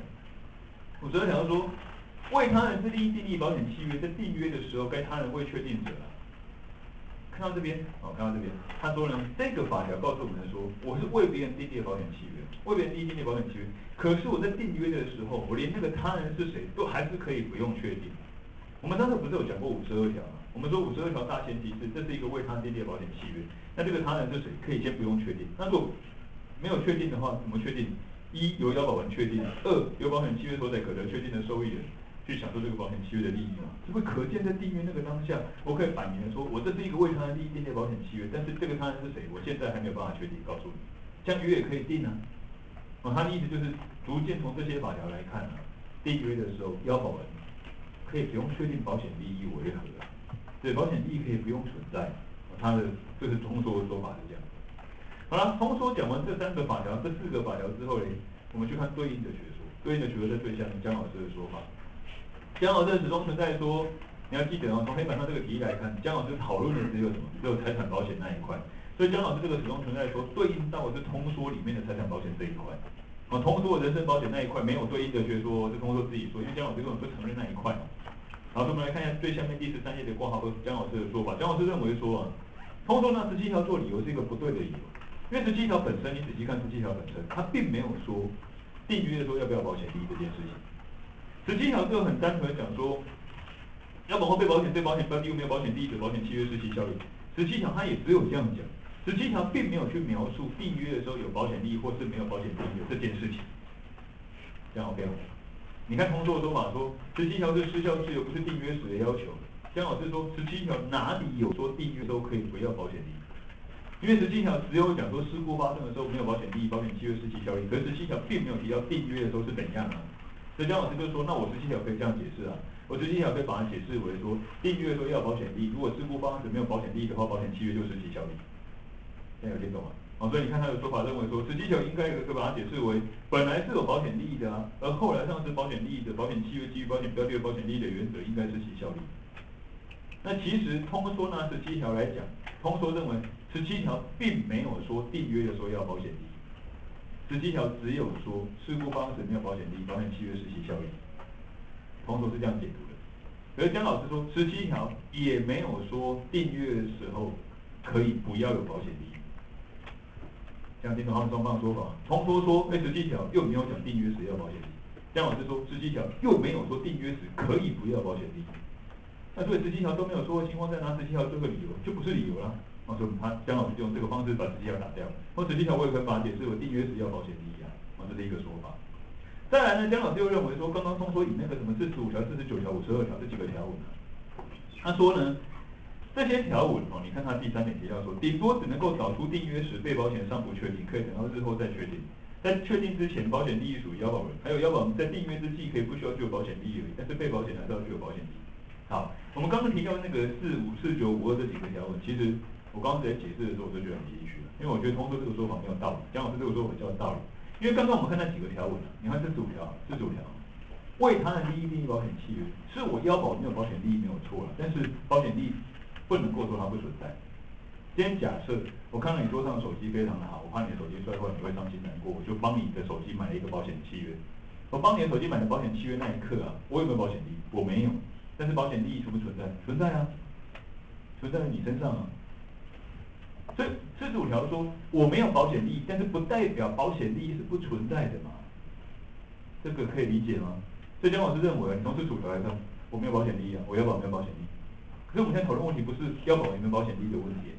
，52条说，为他人之利益订立保险契约，在订约的时候，该他人未确定者啊，看到这边，看到这边，他说呢，这个法条告诉我们说，我是为别人订立保险契约，为别人订立保险契约，可是我在订约的时候，我连那个他人是谁都还是可以不用确定。我们当时不是有讲过52条吗？我们说52条大前提是这是一个为他订立的保险契约，那这个他人是谁可以先不用确定。那如果没有确定的话，怎么确定？一由要保人确定，二由保险契约所载可得确定的受益人去享受这个保险契约的利益嘛？这会可见在订约那个当下，我可以摆明的说，我这是一个为他人利益订立保险契约，但是这个他人是谁，我现在还没有办法确定，告诉你，这样约也可以定啊。他的意思就是逐渐从这些法条来看啊，订约的时候要保人可以不用确定保险利益为何，对，保险利益可以不用存在，他的这是通说的说法是这样。好了，通说讲完这3个法条、这4个法条之后呢，我们去看对应的学说。对应的学说在最下面江老师的说法。江老师始终存在说，你要记得哦，从黑板上这个题来看，江老师讨论的只有什么？只有财产保险那一块。所以江老师这个始终存在说，对应到的是通说里面的财产保险这一块。通说人身保险那一块没有对应的学说，是通说自己说，因为江老师根本不承认那一块。好，所以我们来看一下最下面第13页的括号2，江老师的说法。江老师认为说啊，通说那17条做理由是一个不对的理由，因为17条本身，你仔细看17条本身，它并没有说订约的时候要不要保险利益这件事情。17条就很单纯的讲说，要保护被保险对保险标的物没有保险利益的保险契约失其效力。17条它也只有这样讲，17条并没有去描述订约的时候有保险利益或是没有保险利益的这件事情。这样 OK 吗？你看通说的说法说，17条是失效事由，不是订约时的要求。江老师说，17条哪里有说订约都可以不要保险利益？因为17条只有讲说事故发生的时候没有保险利益，保险契约失其效力。可是17条并没有提到订约的时候是怎样啊？所以江老师就说，那我17条可以这样解释啊，我17条可以把它解释为说，订约的时候要有保险利益，如果事故发生时没有保险利益的话，保险契约就失其效力。现在有听懂吗？所以你看他的说法认为说，17条应该可以把它解释为，本来是有保险利益的啊，而后来丧失保险利益的保险契约基于保险标的的保险利益的原则应该失其效力。那其实通说拿17条来讲，通说认为17条并没有说订约的时候要保险利益，17条只有说事故发生时没有保险利益，保险契约失其效力。通说是这样解读的。可是江老师说，17条也没有说订约的时候可以不要有保险利益。这样听懂他们双方的说法。通说说，17条又没有讲订约时要保险利益。江老师说，17条又没有说订约时可以不要保险利益。那所以17条都没有说的情况下，拿17条做个理由，就不是理由了。所以江老师就用这个方式把17条打掉。或17条我也可以把它解释为订约时要保险利益啊，这是一个说法。再来呢，江老师又认为说，刚刚通说以那个什么45条、49条、52条这几个条文他说呢，这些条文你看他第3点提到说，顶多只能够找出订约时被保险尚不确定，可以等到日后再确定。在确定之前，保险利益属于要保人，还有要保人在订约之际可以不需要具有保险利益而已，但是被保险还是要具有保险利益。好，我们刚刚提到那个45、49、52这几个条文，其实我刚刚在解释的时候我就觉得很唏嘘了，因为我觉得通说这个说法没有道理，江老师这个说法比较有道理。因为刚刚我们看那几个条文你看45条，为他人利益订立保险契约，是我要保没有保险利益没有错了，但是保险利益不能够说它不存在。今天假设我看到你桌上的手机非常的好，我怕你的手机摔坏你会伤心难过，我就帮你的手机买了一个保险契约。我帮你的手机买了保险契约那一刻啊，我有没有保险利益？我没有，但是保险利益存不存在？存在啊，存在在你身上啊。所以45条说我没有保险利益，但是不代表保险利益是不存在的嘛，这个可以理解吗？所以江老师认为，从45条来看，我没有保险利益啊，我要保没有保险利益。可是我们现在讨论问题不是要保有没有保险利益的问题，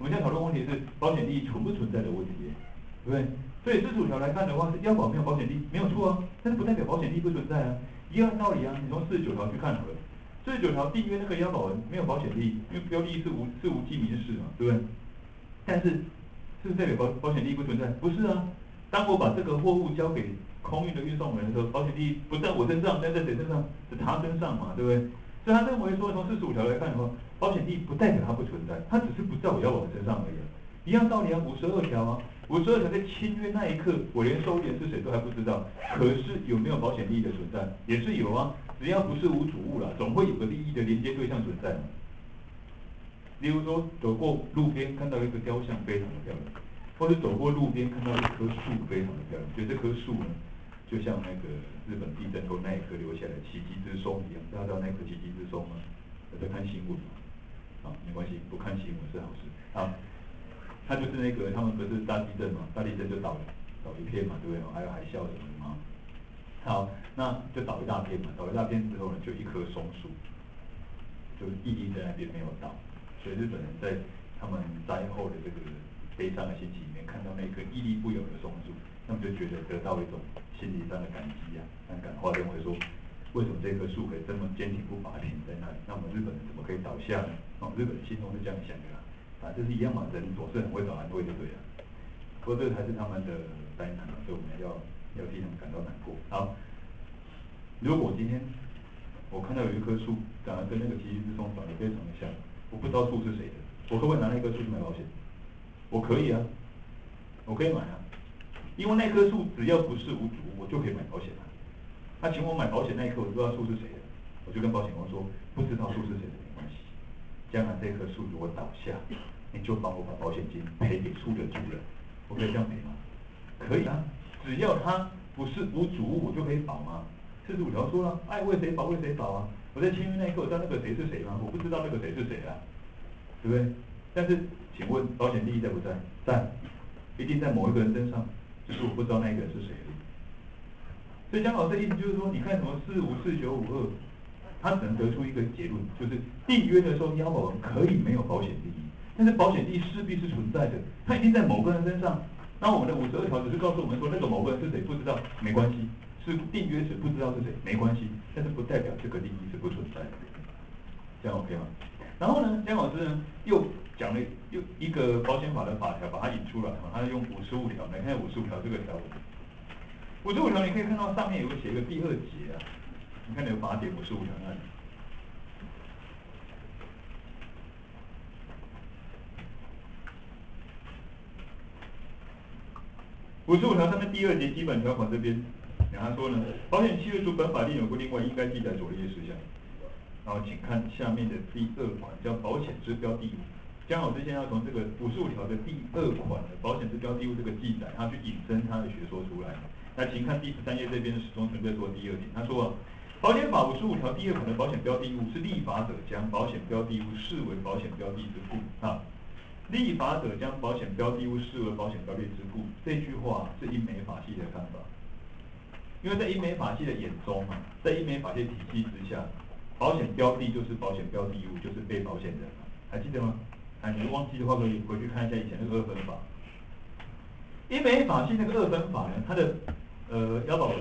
我们现在讨论问题是保险利益存不存在的问题，对不对？所以45条来看的话，是要保没有保险利益没有错啊，但是不代表保险利益不存在啊，一样道理啊。你从49条去看好了，49条订约那个要保人没有保险利益，因为标的是无记民事嘛，对不对？但是是不是代表保险利益不存在？不是啊。当我把这个货物交给空运的运送人的时候，保险利益不在我身上，但在谁身上？在他身上嘛，对不对？所以他认为说，从45条来看的话，保险利益不代表它不存在，它只是不在我要保人身上而已啊。一样道理啊，52条啊，52条在签约那一刻，我连受益人是谁都还不知道，可是有没有保险利益的存在？也是有啊，只要不是无主物啦，总会有个利益的连接对象存在嘛。例如说，走过路边看到一个雕像非常的漂亮，或者走过路边看到一棵树非常的漂亮，觉得这棵树呢，就像那个日本地震后那一棵留下来奇迹之松一样。大家知道那棵奇迹之松吗？有在看新闻吗？啊，没关系，不看新闻是好事。啊，它就是那个他们不是大地震嘛，大地震就倒一片嘛，对不对？还有海啸什么的嘛。好，那就倒一大片嘛，倒一大片之后呢，就一棵松树，就屹立在那边没有倒。所以日本人在他们灾后的这个悲伤的心情里面，看到那棵屹立不摇的松树，他们就觉得得到一种心理上的感激啊，很感化，认为说，为什么这棵树可以这么坚挺不拔挺在那里？那我们日本人怎么可以倒下呢？哦，日本人心中是这样想的啦。啊，这是一样嘛，人总是很会找安慰，就对了。不过这才是他们的灾难嘛，所以我们要替他们感到难过。好，如果今天我看到有一棵树长得跟那个奇迹之松长得非常的像，我不知道树是谁的，我可不可以拿那棵树去买保险？我可以啊，我可以买啊，因为那棵树只要不是无主物，我就可以买保险啊。那请我买保险那一刻，我不知道树是谁的，我就跟保险公司说，不知道树是谁的没关系，将来这棵树如果倒下，你就帮我把保险金赔给树的主人，我可以这样赔吗？可以啊，只要它不是无主物，我就可以保吗？45条说了，爱为谁保为谁保啊！我在签约那一刻，我知道那个谁是谁吗？我不知道那个谁是谁啊，对不对？但是，请问保险利益在不在？在，一定在某一个人身上，只是我不知道那一个人是谁而已。所以江老师的意思就是说，你看什么454952，他只能得出一个结论，就是订约的时候，要保人可以没有保险利益，但是保险利益势必是存在的，它一定在某个人身上。那我们的52条只是告诉我们说，那个某个人是谁不知道，没关系，是订约时不知道是谁没关系，但是不代表这个利益是不存在的，这样 OK 吗？然后呢，江老师呢又讲了又一个保险法的法条，把它引出来，他用55条来看55条这个条文。55条你可以看到上面有个写一个第2节啊，你看有8点55条那里。55条上面第2节基本条款这边，他说呢，保险契约除本法另有规定外，应该记载所列事项。然后请看下面的第2款，叫保险之标的物。江老师现在要从这个55条的第2款的保险之标的物这个记载，他去引申他的学说出来。那请看第13页这边的始终存在说第2点，他说啊，保险法55条第2款的保险标的物是立法者将保险标的物视为保险标的之故啊。立法者将保险标的物视为保险标的之故，这句话是英美法系的看法。因为在英美法系的眼中啊，在英美法系体系之下，保险标的就是保险标的物，就是被保险人嘛，还记得吗？你忘记的话，可以回去看一下以前那个2分法。英美法系那个2分法呢，它的要保人，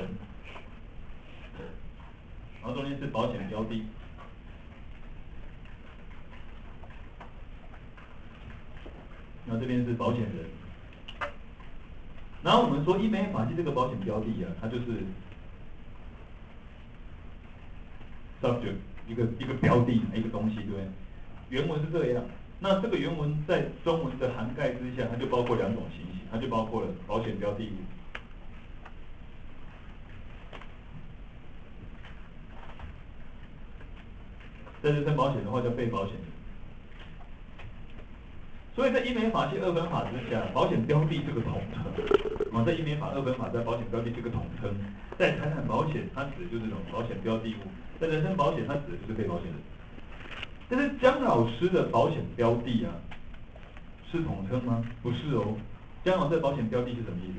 然后中间是保险标的，然后这边是保险人。然后我们说英美法系这个保险标的啊，它就是 subject 一个标的一个东西，对不对？原文是这样。那这个原文在中文的涵盖之下，它就包括2种情形，它就包括了保险标的物。在人身保险的话叫被保险人。所以在英美法系2分法之下，保险标的这个统称，在英美法2分法在保险标的这个统称，在财产保险它指的就是这种保险标的物，在人身保险它指的就是被保险人。但是江老师的保险标的啊，是统称吗？不是哦。江老师的保险标的是什么意思？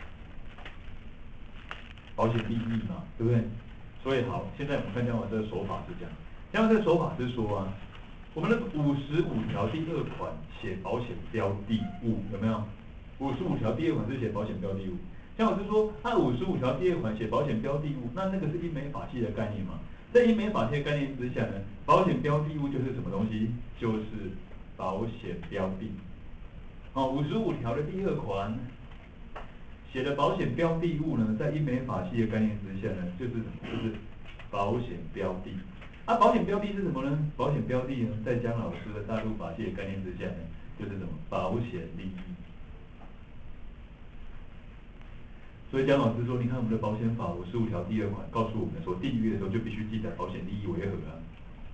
保险利益嘛，对不对？所以好，现在我们看江老师的手法是这样。江老师的手法是说啊， 我们的55条第2款写保险标的物有没有？55条第2款是写保险标的物。江老师说，按55条第2款写保险标的物，那个是英美法系的概念嘛？在英美法系的概念之下呢，保险标的物就是什么东西？就是保险标的。55条的第2款写的保险标的物呢，在英美法系的概念之下呢，就是保险标的。保险标的是什么呢？保险标的呢，在江老师的大陆法系的概念之下呢，就是什么？保险利益。所以江老师说，你看我们的保险法55条第2款告诉我们说，订约的时候就必须记载保险利益为何啊？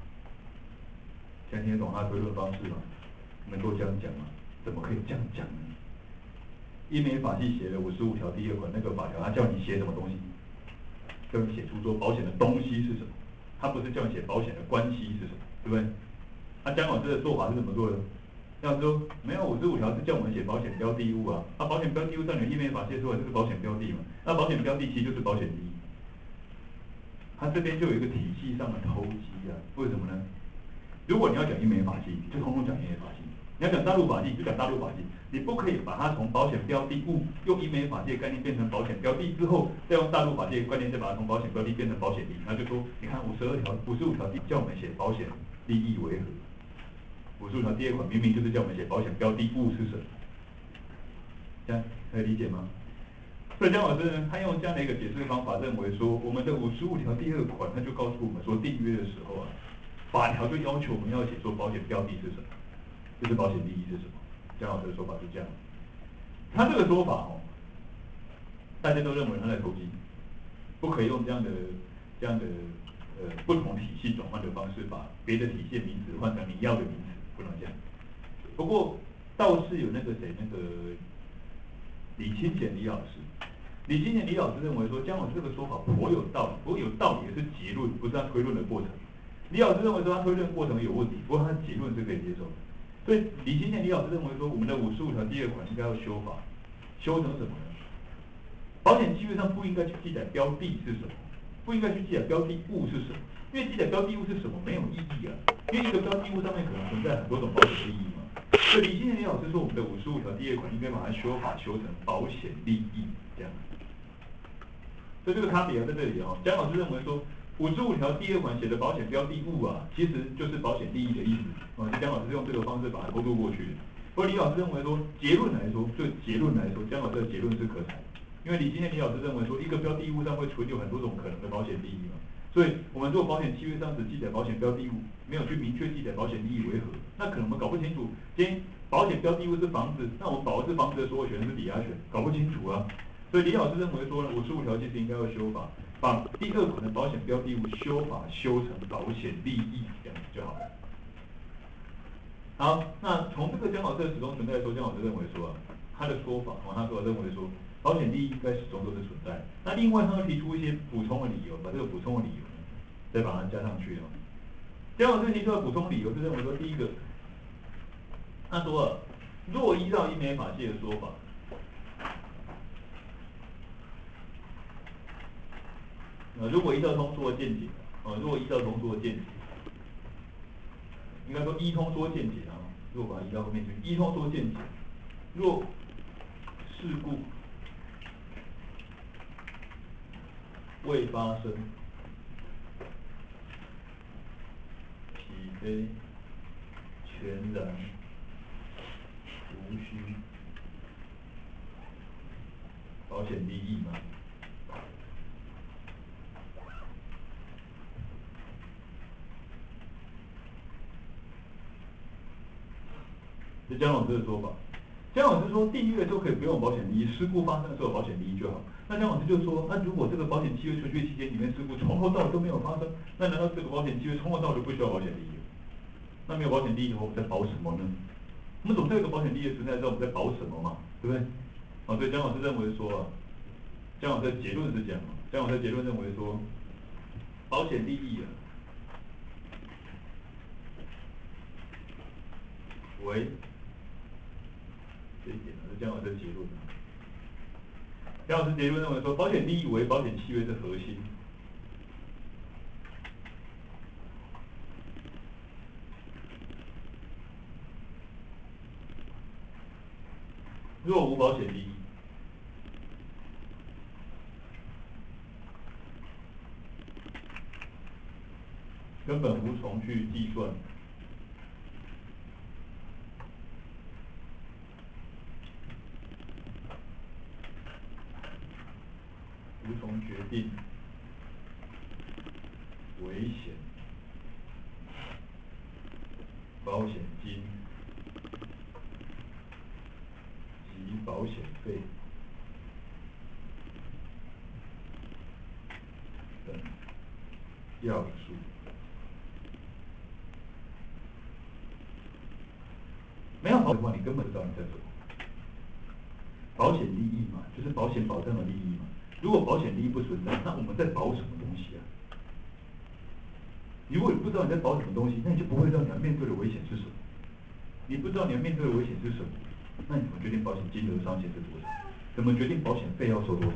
现在听得懂他的推论方式吗？能够这样讲吗？怎么可以这样讲呢？英美法系写的55条第2款那个法条，他叫你写什么东西？叫你写出说保险的东西是什么？他不是叫你写保险的关系是什么，对不对？江老师的做法是怎么做的？江老师说没有55条是叫我们写保险标的物啊，保险标的物在你的英美法系出来就是保险标的嘛，那保险标的其实就是保险利益。他这边就有一个体系上的偷鸡啊，为什么呢？如果你要讲英美法系，就通通讲英美法系；你要讲大陆法系，就讲大陆法系。你不可以把它从保险标的物用英美法系的概念变成保险标的之后，再用大陆法系的概念再把它从保险标的变成保险利益。那就说，你看55条叫我们写保险利益为何？55条第2款明明就是叫我们写保险标的物是什么，这样可以理解吗？所以江老师呢，他用这样的一个解释方法，认为说我们的55条第2款，他就告诉我们说，订约的时候啊，法条就要求我们要写说保险标的是什么，就是保险利益是什么。江老师的说法是这样，他这个说法大家都认为他在投机，不可以用这样的不同体系转换的方式，把别的体系名词换成你要的名词，不能这样。不过倒是有那个李清贤李老师。李清贤李老师认为说，江老师这个说法颇有道理，不过有道理的是结论，不是他推论的过程。李老师认为说他推论过程有问题，不过他的结论是可以接受的。所以李清贤李老师认为说，我们的55条第2款应该要修法，修成什么呢？保险契约上不应该去记载标的是什么，不应该去记载标的物是什么，因为记载标的物是什么没有意义啊，因为一个标的物上面可能存在很多种保险利益嘛。所以李清贤李老师说，我们的55条第2款应该把它修法修成保险利益这样。所以这个差别在这里江老师认为说，55条第2款写的保险标的物啊，其实就是保险利益的意思江老师用这个方式把它勾渡过去的。不过李老师认为说，结论来说，江老师的结论是可采，因为李清贤李老师认为说，一个标的物上会存有很多种可能的保险利益嘛，所以我们做保险契约上只记载保险标的物，没有去明确记载保险利益为何，那可能我们搞不清楚，今天保险标的物是房子，那我们保的是房子的所有权是抵押权，搞不清楚啊。所以李老师认为说呢，55条其实应该要修法，把第2款的保险标的物修法修成保险利益，这样子就好了。好，那从这个江老师的始终存在说，江老师认为说他的说法他说认为说保险利益应该始终都是存在。那另外他会提出一些补充的理由，把这个补充的理由再把它加上去江老师提出的补充理由是认为说，第一个，他说若依照英美法系的说法。如果依照通说的见解，应该说依通说见解如果把它移到后面去，依通说见解，若事故未发生，岂非全然无需保险利益吗？这江老师的说法。江老师说，订约的时候可以不用保险利益，事故发生的时候有保险利益就好。那江老师就说，那如果这个保险契约存续期间里面事故从头到尾都没有发生，那难道这个保险契约从头到尾就不需要保险利益？那没有保险利益的话，我们在保什么呢？我们总在有个保险利益存在之后，我们在保什么嘛？对不对？所以江老师认为说江老师的结论是这样江老师的结论认为说，保险利益为这一点是江老师的结论江老师结论认为说，保险利益为保险契约的核心。 若无保险利益，根本无从去计算无从决定危险保险金及保险费等要素。没有保险的话，你根本不知道你在做什么。保险利益嘛，就是保险保障的利益嘛。如果保险利益不存在，那我们在保什么东西啊？如果你不知道你在保什么东西，那你就不会知道你要面对的危险是什么。你不知道你要面对的危险是什么，那你怎么决定保险金额上限是多少？怎么决定保险费要收多少？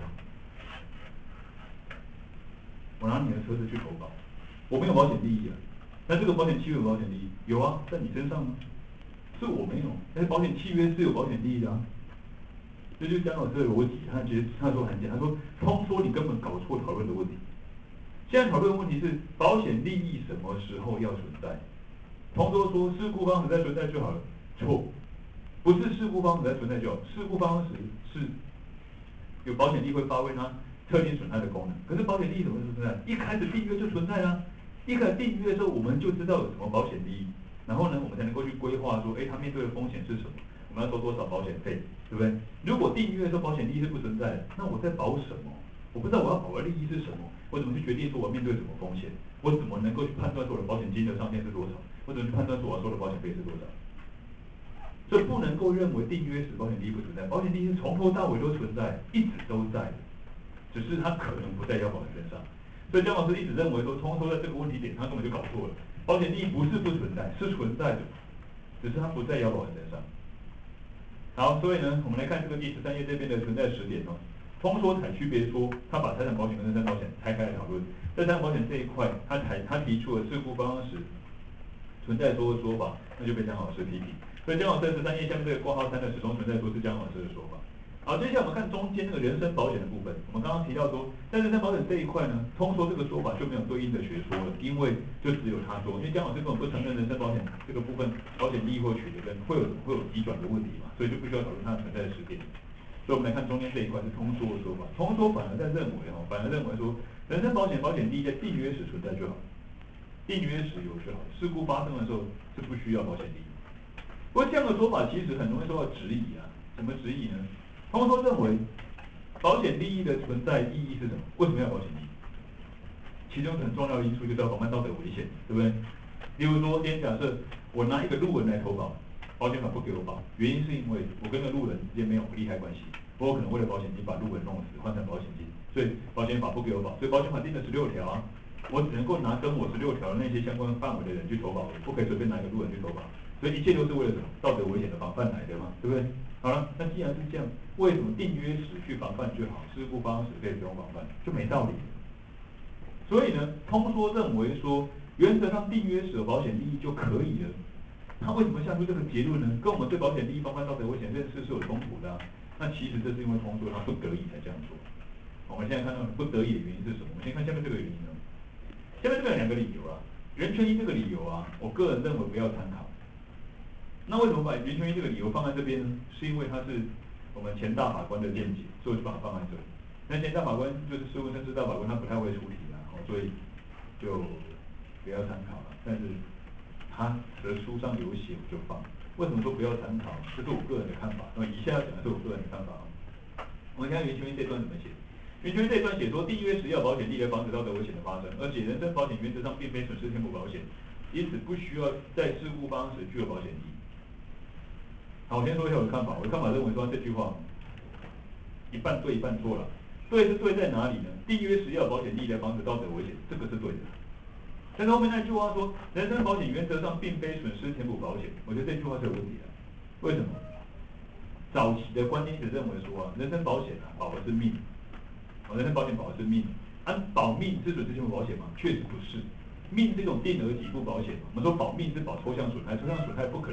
我拿你的车子去投保，我没有保险利益啊。那这个保险契约有保险利益？有啊，在你身上吗？是我没有，但是保险契约是有保险利益的啊。这就是江老师的逻辑，他说很简单，他说通说你根本搞错讨论的问题。现在讨论的问题是保险利益什么时候要存在？通说说事故方时在存在就好了，错，不是事故方时在存在就好，事故方时是有保险利益会发挥它特定损害的功能。可是保险利益什么时候存在？一开始订约就存在啦。一开始订约的时候，我们就知道有什么保险利益，然后呢，我们才能够去规划说，它面对的风险是什么，我们要收多少保险费，对不对？如果订约的时候保险利益是不存在的，那我在保什么？我不知道我要保的利益是什么，我怎么去决定说我面对什么风险？我怎么能够去判断说我的保险金的上限是多少？我怎么去判断说我要收的保险费是多少？所以不能够认为订约时保险利益不存在，保险利益是从头到尾都存在，一直都在的，只是它可能不在要保人身上。所以江老师一直认为说，通说在这个问题点他根本就搞错了，保险利益不是不存在，是存在的，只是它不在要保人身上。好，所以呢，我们来看这个第13页这边的存在时点哦。通说采区别说，他把财产保险跟人身保险拆开来讨论。在财产保险这一块，他提出了事故发生时存在说的说法，那就被江老师批评。所以江老师在13页下面这个括号3的始终存在说是江老师的说法。好，接下来我们看中间那个人身保险的部分。我们刚刚提到说，在人身保险这一块呢，通说这个说法就没有对应的学说了，因为就只有他说，因为江老师根本不承认人身保险这个部分保险利益或取得跟会有急转的问题嘛，所以就不需要讨论它的存在的时点。所以我们来看中间这一块是通说的说法，通说反而认为说，人身保险保险利益在订约时存在就好，订约时有就好，事故发生的时候是不需要保险利益。不过这样的说法其实很容易受到质疑啊，怎么质疑呢？通说认为，保险利益的存在意义是什么？为什么要保险利益？其中很重要的因素就是要防范道德危险，对不对？例如说，今天假设我拿一个路人来投保，保险法不给我保，原因是因为我跟那个路人之间没有利害关系，我有可能为了保险金把路人弄死，换成保险金，所以保险法不给我保，所以保险法定了16条啊，我只能够拿跟我16条的那些相关范围的人去投保，不可以随便拿一个路人去投保。所以一切都是为了什么？道德危险的防范来的嘛，对不对？好了，那既然是这样，为什么订约时去防范就好，事故发生时可以不用防范，就没道理。所以呢，通说认为说，原则上订约时有保险利益就可以了。他为什么下出这个结论呢？跟我们对保险利益防范道德危险认识是有冲突的啊。那其实这是因为通说他不得已才这样做。我们现在看到不得已的原因是什么？我们先看下面这个原因呢。下面这个有2个理由啊。人权一这个理由啊，我个人认为不要参考。那为什么把人权一这个理由放在这边呢？是因为它是我们前大法官的见解，所以就把它放在这里。那前大法官就是事务政治大法官，他不太会出题啦，所以就不要参考了。但是他的书上有写，我就放。为什么说不要参考？这是我个人的看法。那么以下要讲的是我个人的看法。我们看袁泉一这段怎么写？袁泉一这段写说，订约时要保险利益来防止道德危险的发生，而且人身保险原则上并非损失填补保险，因此不需要在事故发生时具有保险利益。好，我先说一下我的看法。我的看法认为说这句话一半对一半错了。对是对在哪里呢？订约时要有保险利益来防止道德危险，这个是对的。但是后面那句话说，人身保险原则上并非损失填补保险，我觉得这句话是有问题的。为什么？早期的观念一直认为说人身保险保的是命，人身保险保的是命，保命是损失填补保险吗？确实不是，命是一种定额给付保险嘛。我们说保命是保抽象损害，抽象损害不可能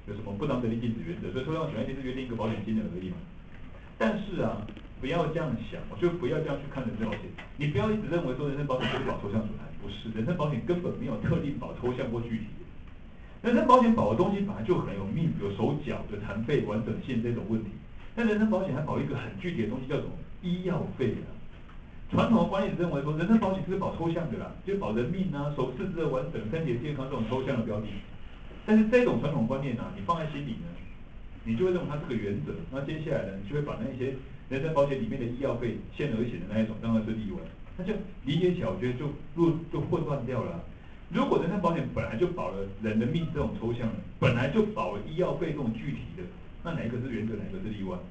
有什么不当得利禁止原则，所以抽象损害金是约定一个保险金额而已嘛。但是啊，不要这样想，我就不要这样去看人身保险。你不要一直认为说人身保险就是保抽象损害，不是，人身保险根本没有特定保抽象或具体的。人身保险保的东西本来就很有命，有手脚、有残废、完整性这种问题。但人身保险还保一个很具体的东西，叫什么？医药费啊。传统的观念只认为说，人身保险就是保抽象的啦，就是保人命啊、手四肢的完整、身体的健康这种抽象的标的。但是这种传统观念啊，你放在心里呢，你就会认为它是个原则。那接下来呢，你就会把那些人身保险里面的医药费限额险的那一种当然是例外，那就理解起来我觉得就混乱掉了啊。如果人身保险本来就保了人的命这种抽象的，本来就保了医药费这种具体的，那哪一个是原则，哪一个是例外？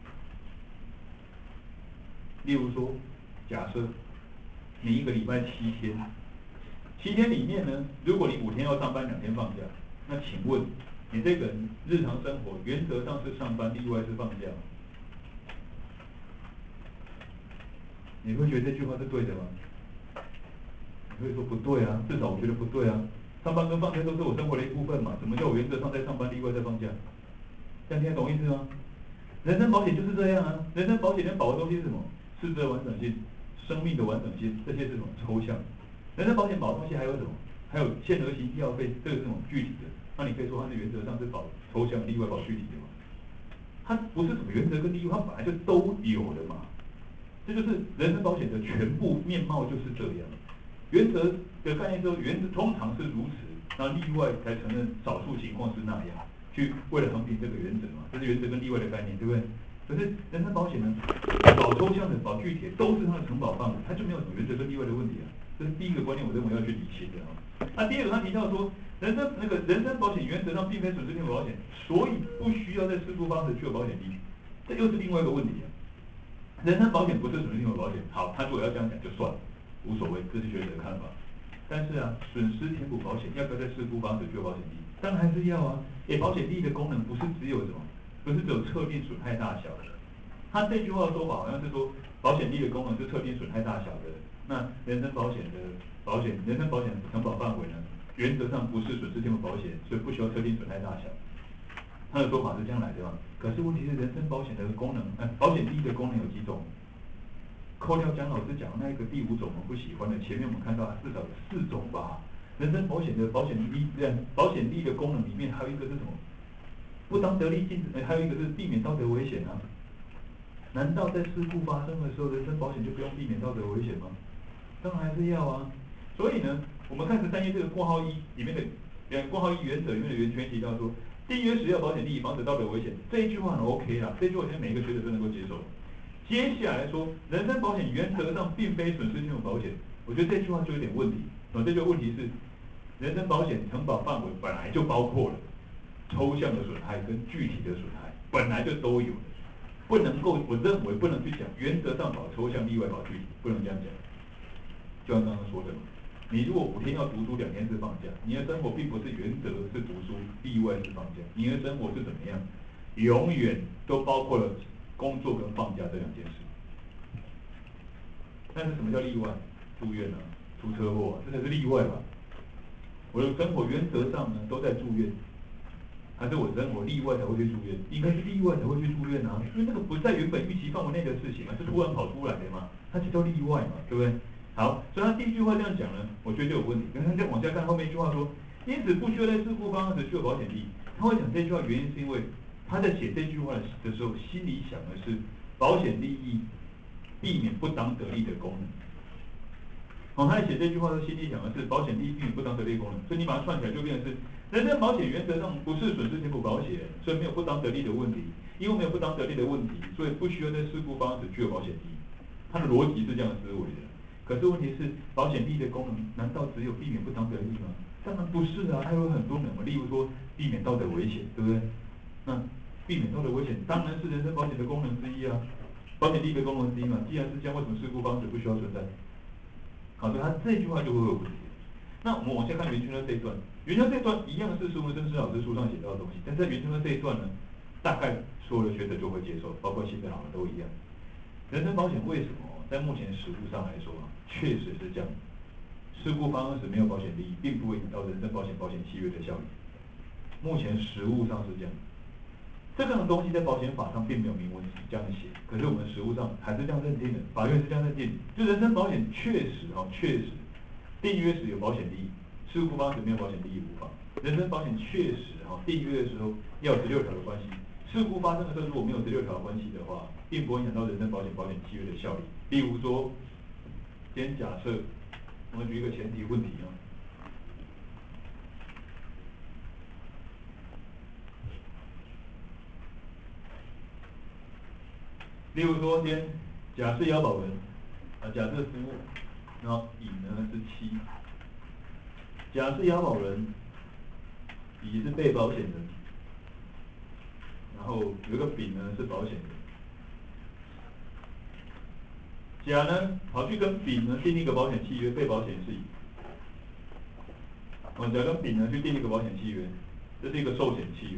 例如说，假设你一个礼拜7天，7天里面呢，如果你5天要上班，2天放假，那请问你这个人日常生活原则上是上班，例外是放假，你会觉得这句话是对的吗？你会说不对啊，至少我觉得不对啊。上班跟放假都是我生活的一部分嘛，什么叫我原则上在上班，例外在放假？这样听得懂意思吗？人身保险就是这样啊，人身保险能保的东西是什么？四肢的完整性、生命的完整性，这些是什么？抽象。人身保险保的东西还有什么？还有限额型医药费，这个是什么？具体的。那你可以说它是原则上是保抽象，例外保具体的嘛？它不是什么原则跟例外，它本来就都有的嘛。这就是人身保险的全部面貌就是这样。原则的概念说，原则通常是如此，那例外才承认少数情况是那样，去为了衡平这个原则嘛，这是原则跟例外的概念，对不对？可是人身保险呢，保抽象的、保具体的都是它的承保范围，它就没有什么原则跟例外的问题啊。这是第一个观念，我认为要去理清的啊。那第二个，他提到说，人身保险原则上并非损失性保险，所以不需要在事故发生具有保险利益，这又是另外一个问题啊。人身保险不是损失性保险，好，他如果要这样讲就算了，无所谓，这是学者的看法。但是啊，损失填补保险要不要在事故发生具有保险利益？当然还是要啊。保险利益的功能不是只有什么，不是只有测定损害大小的。他这句话的说法好像是说，保险利益的功能是测定损害大小的。那人身保险承保范围呢，原则上不是损失填补保险，所以不需要测定损害大小。他的说法是这样来的嘛？可是问题是，人身保险的功能，保险利益的功能有几种？扣掉蒋老师讲的那个第5种我们不喜欢的，前面我们看到至少有4种吧。人身保险的保险利益的功能里面还有一个是什么？不当得利禁止，还有一个是避免道德危险啊。难道在事故发生的时候，人身保险就不用避免道德危险吗？当然还是要啊。所以呢，我们看13页这个括号1里面的括号1原则里面的原权提到说，缔约时要保险利益，防止道德危险，这一句话很 OK 啦，这句话现在每一个学者都能够接受。接下来说，人身保险原则上并非损失性保险，我觉得这句话就有点问题。这句问题是，人身保险承保范围本来就包括了抽象的损害跟具体的损害，本来就都有的，不能够，我认为不能去讲原则上保抽象，例外保具体，不能这样讲。就像刚刚说的嘛，你如果5天要读书，2天是放假，你的生活并不是原则是读书，例外是放假，你的生活是怎么样？永远都包括了工作跟放假这2件事。但是什么叫例外？住院啊，出车祸啊，这才是例外吧？我的生活原则上呢都在住院，还是我生活例外才会去住院？应该是例外才会去住院啊，因为那个不在原本预期范围内的事情嘛，是突然跑出来的嘛，它就叫例外嘛，对不对？好，所以他第一句话这样讲呢，我觉得就有问题。然后再往下看后面一句话说，因此不需要在事故发生时具有保险利益。他会讲这句话原因是因为他在写这句话的时候，心里想的是保险利益避免不当得利的功能。他在写这句话的时候，心里想的是保险利益避免不当得利的功能，所以你把它串起来就变成是人身保险原则上不是损失填补保险，所以没有不当得利的问题。因为没有不当得利的问题，所以不需要在事故发生时具有保险利益。他的逻辑是这样思维的。可是问题是，保险利益的功能难道只有避免不当得利吗？当然不是啊，还有很多能力，例如说避免道德危险，对不对？那避免道德危险当然是人身保险的功能之一啊，保险利益的功能之一嘛。既然是这样，为什么事故方式不需要存在？好，所以他这句话就会有问题。那我们往下看袁泉的这一段，袁泉这一段一样是苏文生老师书上写到的东西，但是在袁泉的这一段呢，大概所有的学者就会接受，包括新的好的都一样。人身保险为什么在目前实务上来说，确实是这样。事故发生时没有保险利益，并不会影响到人身保险契约的效力。 目前实务上是这样。这个东西在保险法上并没有明文这样写，可是我们实务上还是这样认定的，法院是这样认定的。就人身保险确实订约时有保险利益，事故不发时没有保险利益无妨。人身保险确实订约的时候要有16条的关系，事故发生的时候如果没有16条的关系的话，并不会影响到人身保险契约的效力。例如说，今天假设我们举一个前提问题例如说，今天假设要保人假设服务，然后乙呢是7，假设要保人乙是被保险人，然后有一个丙呢是保险人，甲呢跑去跟丙呢订立一个保险契约，被保险人是乙。甲跟丙呢去订立一个保险契约，这是一个寿险契约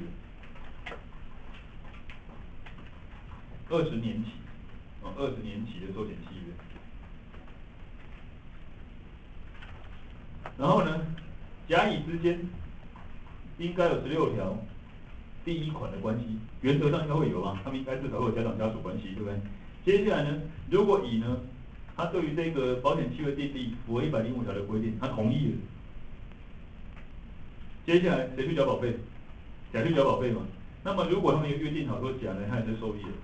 ，20年期，20年期的寿险契约。然后呢，甲乙之间应该有16条第1款的关系，原则上应该会有吧？他们应该至少会有家长家属关系，对不对？接下来呢，如果乙呢，他对于这个保险契约订立符合105条的规定，他同意了。接下来谁去缴保费？甲去缴保费嘛。那么如果他们有约定好说甲呢，他也是受益人。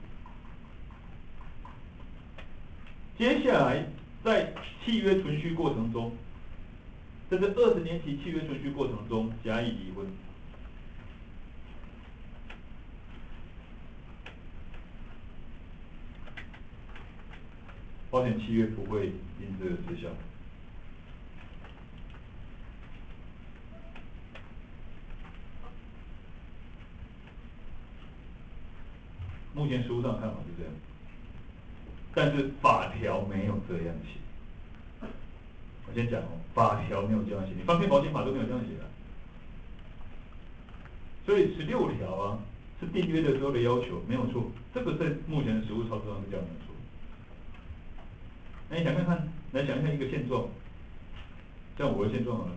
接下来在契约存续过程中，在这20年期契约存续过程中，甲乙离婚。保险契约不会因这个失效。目前实务上看法是这样，但是法条没有这样写。我先讲法条没有这样写，你翻遍保险法都没有这样写的。所以16条是订约的时候的要求，没有错。这个在目前的实务操作上是这样没有错。那你想看看，来想一下一个现状，像我的现状好了，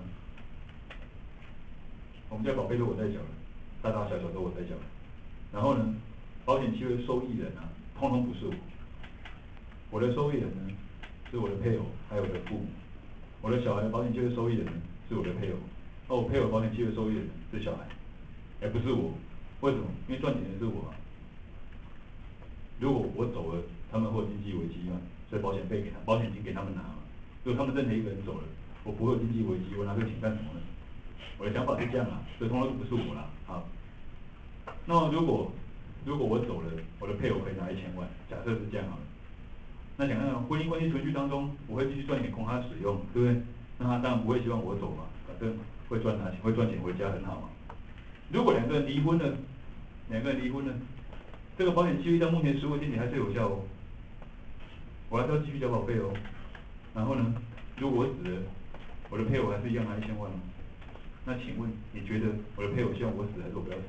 我们家保费都我在缴了，大大小小都我在缴。然后呢，保险契约受益人通通不是我。我的受益人呢，是我的配偶，还有我的父母。我的小孩的保险契约受益人呢，是我的配偶。我配偶保险契约受益人是小孩，而不是我。为什么？因为赚钱的是我如果我走了，他们会有经济危机嘛，所以保险费给他，保险金给他们拿嘛。如果他们任何一个人走了，我不会有经济危机，我拿这个钱干什么呢？我的想法是这样所以通常都不是我啦。那么如果我走了，我的配偶可以拿1000万，假设是这样好了。那想看婚姻关系存续当中，我会继续赚钱供他使用，对不对？那他当然不会希望我走嘛，反正会赚钱回家很好嘛。如果两个人离婚了，这个保险契约到目前实务经理还是有效我还是要继续交保费然后呢，如果我死了，我的配偶还是一样拿1000万那请问你觉得我的配偶希望我死还是我不要死？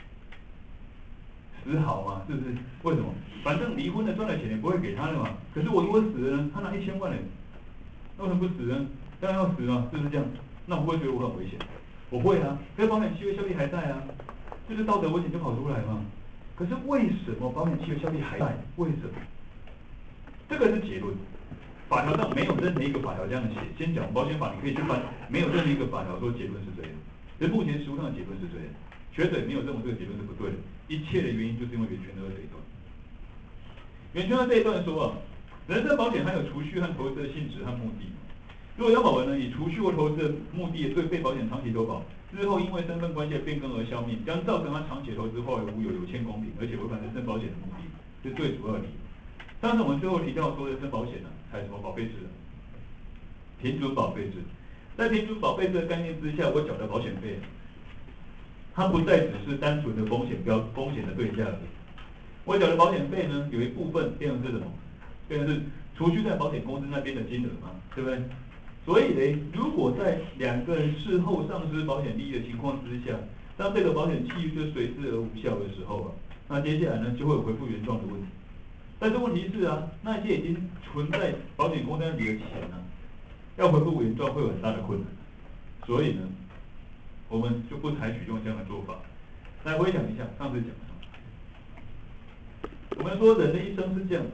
死好嘛，是不是？为什么？反正离婚了赚了钱也不会给他的嘛。可是我如果死了呢，他拿1000万那为什么不死呢？当然要死嘛，是不是这样？那我会觉得我很危险。我会可是保险契约效力还在这个道德危险就跑出来嘛。可是为什么保险契约效力还在？为什么？这个是结论。法条上没有任何一个法条这样写。先讲保险法，你可以去翻，没有任何一个法条说结论是这样。可是目前实务上的结论是这样。学者没有认为这个结论是不对的，一切的原因就是因为原权二这一段。原权二这一段说人身保险含有储蓄和投资的性质和目的。如果要保人呢以储蓄或投资的目的对被保险长期投保，日后因为身份关系的变更而消灭，将造成他长期投资化为无有欠公平，而且违反人身保险的目的，是最主要的理由。上次我们最后提到说人身保险还有什么保费制平准保费制。在平准保费制的概念之下，我缴的保险费它不再只是单纯的风险的对价而已。我缴的保险费呢，有一部分变成是什么？变成是储蓄在保险公司那边的金额嘛，对不对？所以呢，如果在两个人事后丧失保险利益的情况之下，当这个保险契约就随之而无效的时候那接下来呢就会有恢复原状的问题。但是问题是那些已经存在保险公司那里的钱要恢复原状会有很大的困难。所以呢， 我们就不采取用这样的做法。来回想一下上次讲的，我们说人的一生是这样，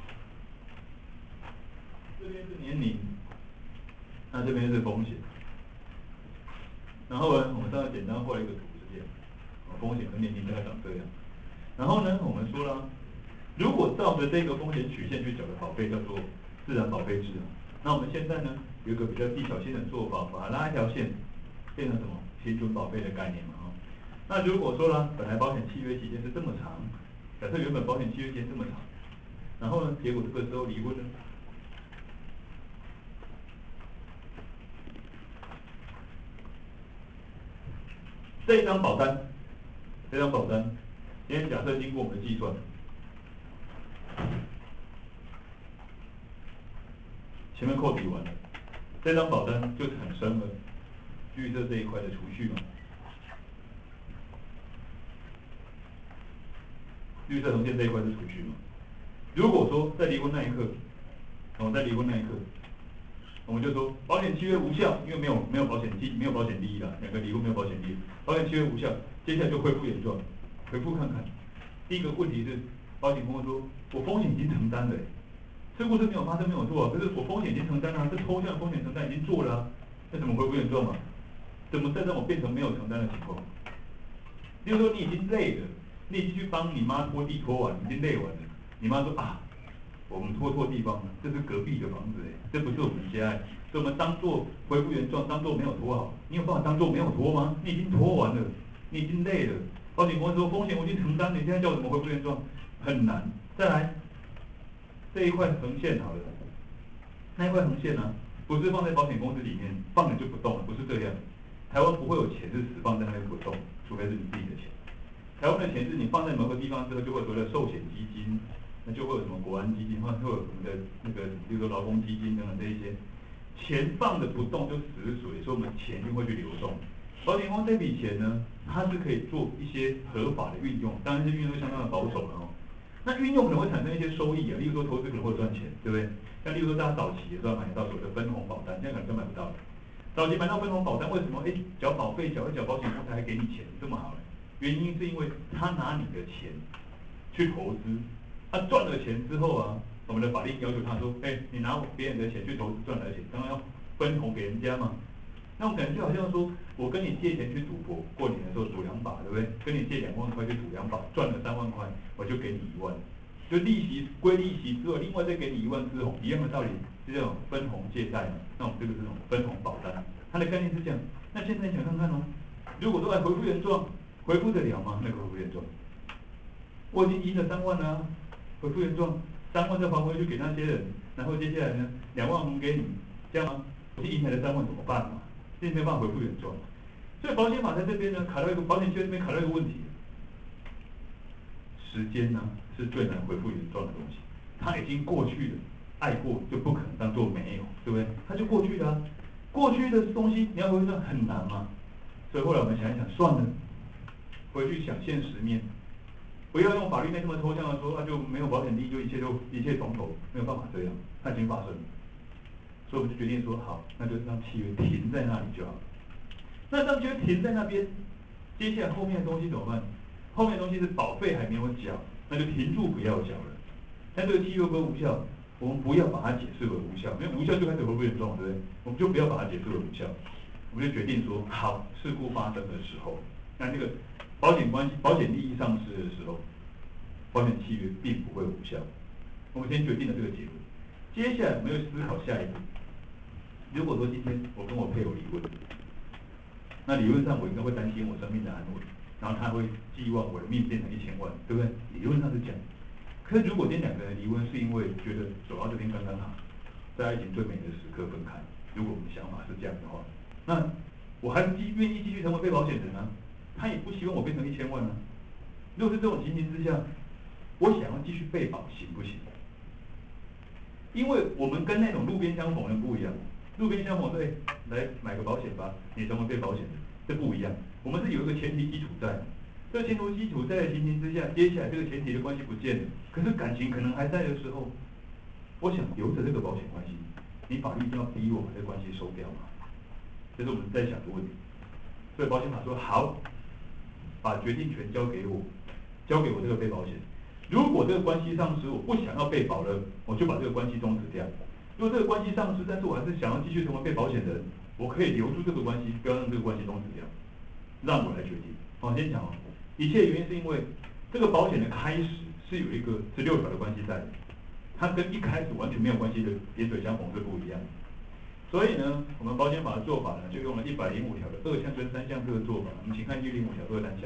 这边是年龄，那这边是风险。然后呢，我们上次简单画了一个图是这样，风险跟年龄大概长这样。然后呢，我们说了，如果照着这个风险曲线去缴的保费叫做自然保费制，那我们现在呢有一个比较技巧性的做法，把它拉一条线，变成什么平准保费的概念嘛哈。那如果说呢，本来保险契约期间是这么长，假设原本保险契约期间这么长，然后呢，结果这个时候离婚呢，这张保单，今天假设经过我们的计算，前面扣抵完了，这张保单就产生了绿色这一块的储蓄嘛。绿色横线这一块是储蓄嘛？如果说在离婚那一刻，在离婚那一刻，我们就说保险契约无效，因为没有保险利益了，两个离婚没有保险利益，保险契约无效，接下来就恢复原状，回复看看。第一个问题是，保险公司说我风险已经承担了，事故是没有发生没有错，可是我风险已经承担了，这抽象风险承担已经做了，那怎么恢复原状嘛？怎么再让我变成没有承担的情况？比如说你已经累了。你已经去帮你妈拖地拖完，已经累完了。你妈说啊，我们拖地方，这是隔壁的房子这不是我们家所以我们当做恢复原状，当做没有拖好。你有办法当做没有拖吗？你已经拖完了，你已经累了。保险公司说风险我已经承担了，你现在叫我怎么恢复原状？很难。再来，这一块横线好了，那一块横线呢，不是放在保险公司里面放了就不动了，不是这样。台湾不会有钱是死放在那边不动，除非是你自己的钱。台湾的钱是你放在某个地方之后，就会有所谓的寿险基金，那就会有什么国安基金，或者会有什么的那个，比如说劳工基金等等这一些，钱放着不动就死水，所以我们钱就会去流动。保险公司这笔钱呢，它是可以做一些合法的运用，当然是运用相当的保守了哦。那运用可能会产生一些收益啊，例如说投资可能会赚钱，对不对？像例如说大家早期的时候买得到所谓的分红保单，现在可能都买不到了。早期买到分红保单，为什么？缴保费缴一缴，保险公司还给你钱，这么好呢？原因是因为他拿你的钱去投资，他赚了钱之后啊，我们的法律要求他说，你拿别人的钱去投资赚来的钱，当然要分红给人家嘛。那种感觉就好像说，我跟你借钱去赌博，过年的时候赌2把，对不对？跟你借2万块去赌2把，赚了3万块，我就给你1万，就利息归利息之后，另外再给你1万之后，一样的道理，是这种分红借贷嘛。那我们这个是这种分红保单，它的概念是这样。那现在你想看看哦，如果都来回复原状。回复得了吗？那个回复原状，我已经赢了3万了、啊，回复原状，3万再还回去给那些人，然后接下来呢，2万还给你，这样吗？我赢来的3万怎么办嘛？这没办法回复原状，所以保险法在这边呢卡到一个保险契约这边卡到一个问题，时间呢是最难回复原状的东西，它已经过去了，爱过就不可能当做没有，对不对？它就过去了、啊，过去的东西你要回复上很难吗？所以后来我们想一想，算了。回去想现实面，不要用法律面这么抽象的说，就没有保险利益，就一切从头，没有办法这样，它已经发生了，所以我们就决定说，好，那就让契约停在那里就好。那让契约停在那边，接下来后面的东西怎么办？后面的东西是保费还没有缴，那就停住不要缴了。但这个契约会不会无效？我们不要把它解释为无效，因为无效就开始回复原状，对不对？我们就不要把它解释为无效，我们就决定说，好，事故发生的时候，那这个。保险利益丧失的时候，保险契约并不会无效。我们先决定了这个结论，接下来我们又思考下一步。如果说今天我跟我配偶离婚，那理论上我应该会担心我生命的安稳，然后他会寄望我的命变成1000万，对不对？理论上是这样。可是如果今天2个人离婚是因为觉得走到这边刚刚好，在爱情最美的时刻分开，如果我们的想法是这样的话，那我还是愿意继续成为被保险人啊。他也不希望我变成1000万呢、啊。如果是这种情形之下，我想要继续被保行不行？因为我们跟那种路边相逢人不一样，路边相逢对，来买个保险吧，你成为被保险人，这不一样。我们是有一个前提基础在，这个前提基础在的情形之下，接下来这个前提的关系不见了，可是感情可能还在的时候，我想留着这个保险关系，你法律一定要逼我把这个关系收掉嘛？这是我们在想的问题。 所以保险法说好，把决定权交给我，交给我这个被保险。如果这个关系丧失，我不想要被保了，我就把这个关系终止掉。如果这个关系丧失，但是我还是想要继续成为被保险人，我可以留住这个关系，不要让这个关系终止掉，让我来决定。我先讲哦，一切原因是因为这个保险的开始是有一个16条的关系在的，它跟一开始完全没有关系的点水相逢是不一样的。所以呢，我们保险法的做法呢，就用了105条的2项跟3项这个做法。我们请看105条2、3项。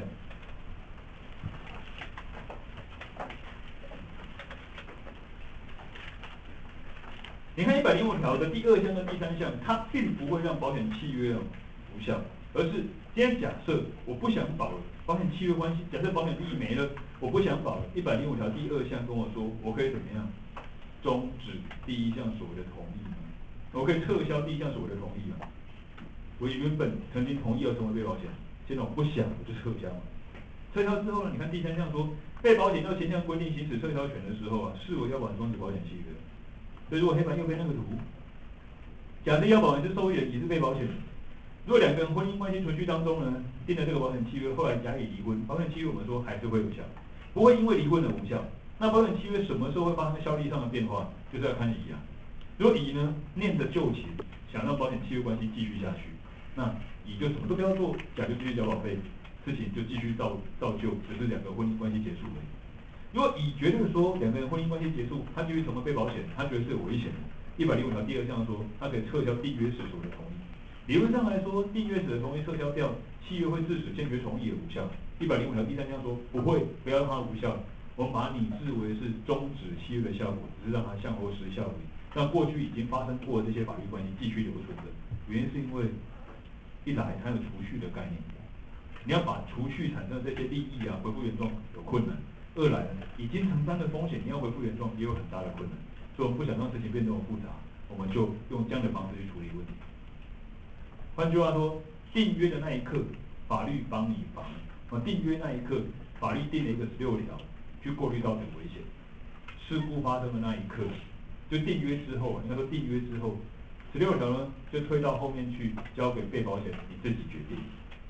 你看105条的第2项跟第3项，它并不会让保险契约无效，而是今天假设我不想保了，保险契约关系，假设保险利益没了，我不想保了，105条第2项跟我说，我可以怎么样？终止第1项所谓的同意嘛，我可以撤销第1项所谓的同意嘛。我原本曾经同意要成为被保险，现在我不想，我就撤销嘛。撤销之后呢，你看第3项说，被保险要前项规定行使撤销权的时候啊，视为要保人终止保险契约。所以如果黑板右边那个图，假设要保人是受益人，也是被保险人。如果2个人婚姻关系存续当中呢，订了这个保险契约，后来甲乙离婚，保险契约我们说还是会有效，不会因为离婚而无效。那保险契约什么时候会发生效力上的变化，就是要看乙啊。如果乙呢念着旧情，想让保险契约关系继续下去，那乙就什么都不要做，甲就继续交保费，事情就继续照旧，只是2个婚姻关系结束而已。如果乙觉得说2个人婚姻关系结束，他继续成为被保险，他觉得是有危险的。105条第2项说，他可以撤销订约时所的同意。理论上来说，订约时的同意撤销掉，契约会致使欠缺同意而无效。105条第3项说不会，不要让它无效，我们把它拟视为是终止契约的效果，只是让它向后失效而已。让过去已经发生过的这些法律关系继续留存着，原因是因为一来它有储蓄的概念，你要把储蓄产生的这些利益啊恢复原状有困难。2来呢，已经承担的风险，你要恢复原状也有很大的困难，所以我们不想让事情变得那么复杂，我们就用这样的方式去处理问题。换句话说，订约的那一刻，法律帮你防；订约那一刻，法律定了一个16条，去过滤到这个危险。事故发生的那一刻，就订约之后，应该说订约之后，16条呢就推到后面去，交给被保险人你自己决定。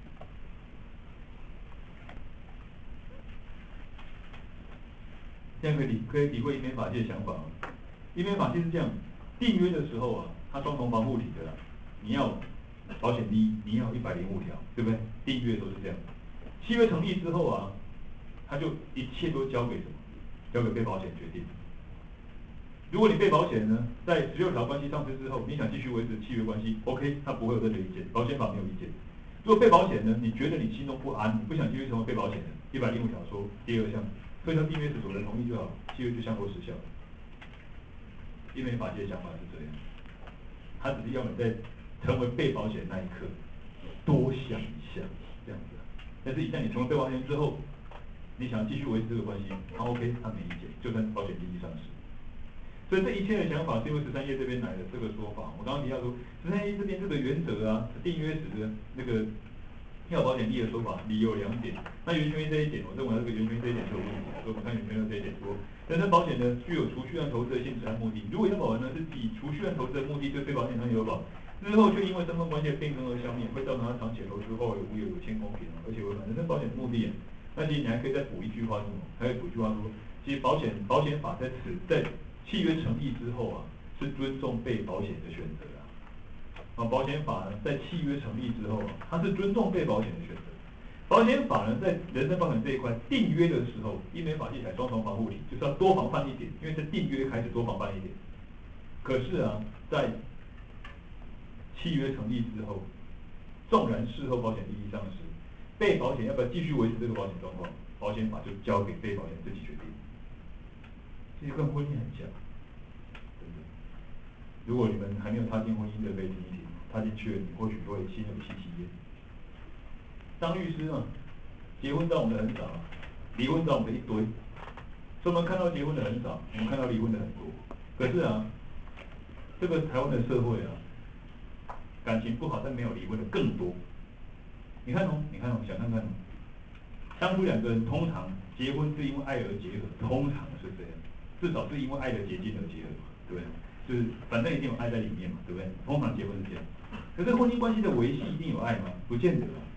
这样可以体会英美法系的想法吗？英美法系是这样，订约的时候啊，它双重防护体的啦，你要保险利益，你要105条，对不对？订约都是这样。契约成立之后啊，它就一切都交给什么？交给被保险决定。如果你被保险呢，在16条关系丧失之后，你想继续维持契约关系 ，OK， 它不会有任何意见，保险法没有意见。如果被保险呢，你觉得你心中不安，你不想继续成为被保险人，105条说第2项，撤销订约时所的同意就好，契约就向后失效。英美法系的想法是这样，他只是要你在成为被保险那一刻多想一下这样子。但是一旦你成为被保险人之后，你想要继续维持这个关系，他 OK， 他没意见，就算保险利益丧失。所以这一切的想法是因为13页这边来的这个说法。我刚刚提到说13页这边这个原则啊，订约时的那个要保险利益的说法，理有2点。那圆圈这一点，我认为这个圆圈这一点是有问题的。所以我们看圆圈的这一点说，人身保险呢具有储蓄和投资的性质和目的。如果要保人呢是以储蓄和投资的目的对被保险人有保，日后却因为身份关系的变更而消灭，会造成他长期投资后有无有欠公平，而且违反人身保险的目的。那其实你还可以再补一句话是什么？还可以补一句话说，其实保险法在契约成立之后啊，是尊重被保险的选择保险法呢，在契约成立之后啊，它是尊重被保险的选择。保险法呢，在人身保险这一块订约的时候，英美法系采双重防护体，就是要多防范一点，因为在订约开始多防范一点。可是啊，在契约成立之后，纵然事后保险利益丧失，被保险要不要继续维持这个保险状况，保险法就交给被保险自己决定。其实跟婚姻很像，对不对？如果你们还没有踏进婚姻的，可以听一听；踏进去了，你或许会心有戚戚焉。当律师啊，结婚找我们的很少，离婚找我们的一堆。所以我们看到结婚的很少，我们看到离婚的很多。可是啊，这个台湾的社会啊，感情不好但没有离婚的更多。你看哦，想看看哦。当初2个人通常结婚是因为爱而结合，通常是这样，至少是因为爱的结晶而结合嘛，对不对？就是反正一定有爱在里面嘛，对不对？通常结婚是这样。可是婚姻关系的维系一定有爱吗？不见得啊。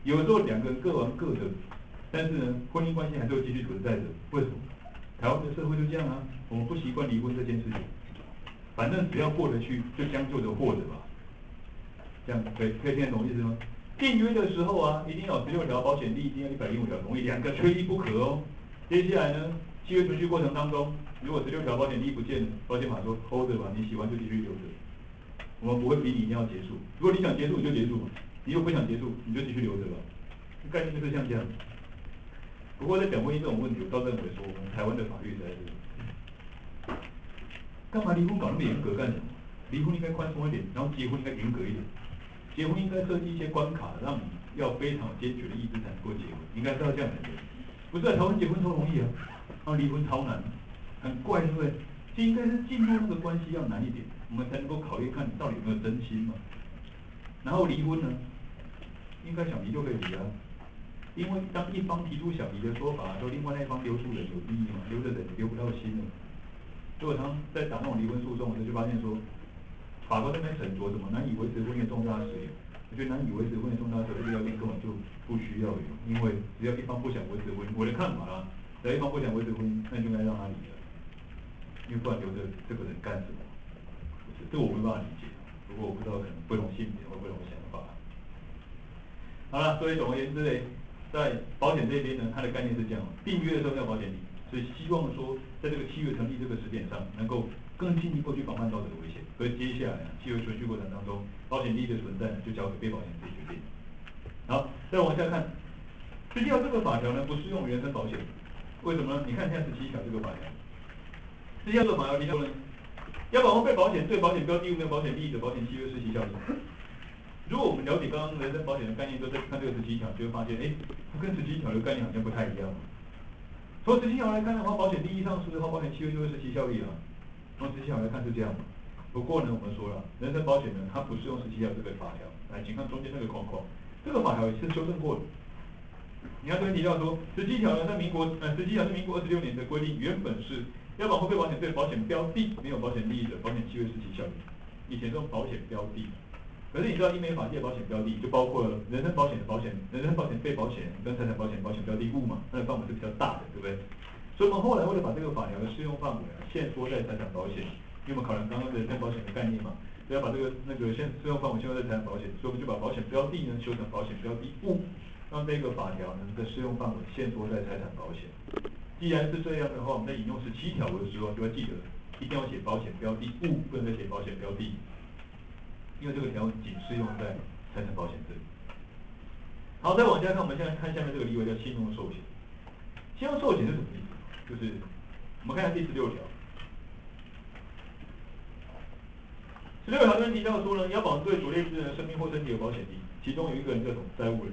有的时候两个人各玩各的，但是呢，婚姻关系还是会继续存在着。为什么？台湾的社会就这样啊，我们不习惯离婚这件事情，反正只要过得去，就将就着过着吧。这样可以听得懂意思吗？订约的时候啊，一定要16条保险利益，一定要105条同意，两个缺一不可哦。接下来呢，契约存续过程当中，如果16条保险利益不见了，保险法说 hold 着吧，你喜欢就继续留着，我们不会逼你一定要结束。如果你想结束你就结束，你又不想结束你就继续留着吧。概念就是像这样。不过在讲婚姻这种问题，我倒认为说，我们台湾的法律实在是，干嘛离婚搞那么严格干什么？离婚应该宽松一点，然后结婚应该严格一点。结婚应该设计一些关卡，让你要非常坚决的意志才能够结婚，应该是要这样才对。不是台湾结婚超容易啊，然后离婚超难，很怪，对不对？就应该是进入那个关系要难一点，我们才能够考虑看你到底有没有真心嘛。然后离婚呢，应该想离就可以离啊，因为当一方提出想离的说法，说另外那一方留住人有意义嘛，留着人留不到心了。所以我常在打那种离婚诉讼的时候，就发现说，法官那边审酌什么难以维持婚姻的重大事由，我觉得难以维持婚姻的重大事由这个要件根本就不需要有，因为只要一方不想维持婚姻，我的看法啊，只要一方不想维持婚姻，那就应该让他离了，因为不然留着这个人干什么？不是，这我没办法理解。不过我不知道可能不同性别或不同想法。好了，所以总而言之呢，在保险这边呢，它的概念是这样：订约的时候要保险利，所以希望说，在这个契约成立这个时点上，能够更进一步去防范道德的危险。所以接下来契约存续过程当中，保险利益的存在呢，就交给被保险人自己决定。好，再往下看，实际上这个法条呢，不适用于人身保险。为什么呢？你看现在17条这个法条，实际上这个法条提到呢，要保护被保险对保险标的物没有保险利益的保险契约失效力。如果我们了解刚刚人身保险的概念，都在看这个17条，就会发现，它跟17条的概念好像不太一样。从17条来看的话，保险利益上市的话，保险契约就会失效力了。从17条来看是这样。不过呢，我们说了，人身保险呢，它不适用17条这个法条。来，请看中间那个框框，这个法条也是修正过的。你看这边提到说，17条呢，在17条是民国26年的规定，原本是要保护被保险对保险标的没有保险利益的保险契约失效力。以前这种保险标的。可是你知道，英美法界保险标的就包括了人身保险的保险、人身保险被保险人跟财产保险保险标的物嘛，它的范围是比较大的，对不对？所以我们后来为了把这个法条的适用范围限缩在财产保险，因为我们考量刚刚的人身保险的概念嘛，所以要把这个适用范围限缩在财产保险，所以我们就把保险标的呢修成保险标的物，让这个法条呢的适用范围限缩在财产保险。既然是这样的话，我们在引用17条的时候就要记得，一定要写保险标的物，不能再写保险标的。因为这个条仅适用在财产保险这里。好，再往下看，我们现在看下面这个例外叫信用寿险。信用寿险是什么意思？就是我们看一下第16条。16条这边提到说呢，要保对所列之人生命或身体有保险利益，其中有一个人叫什么？债务人。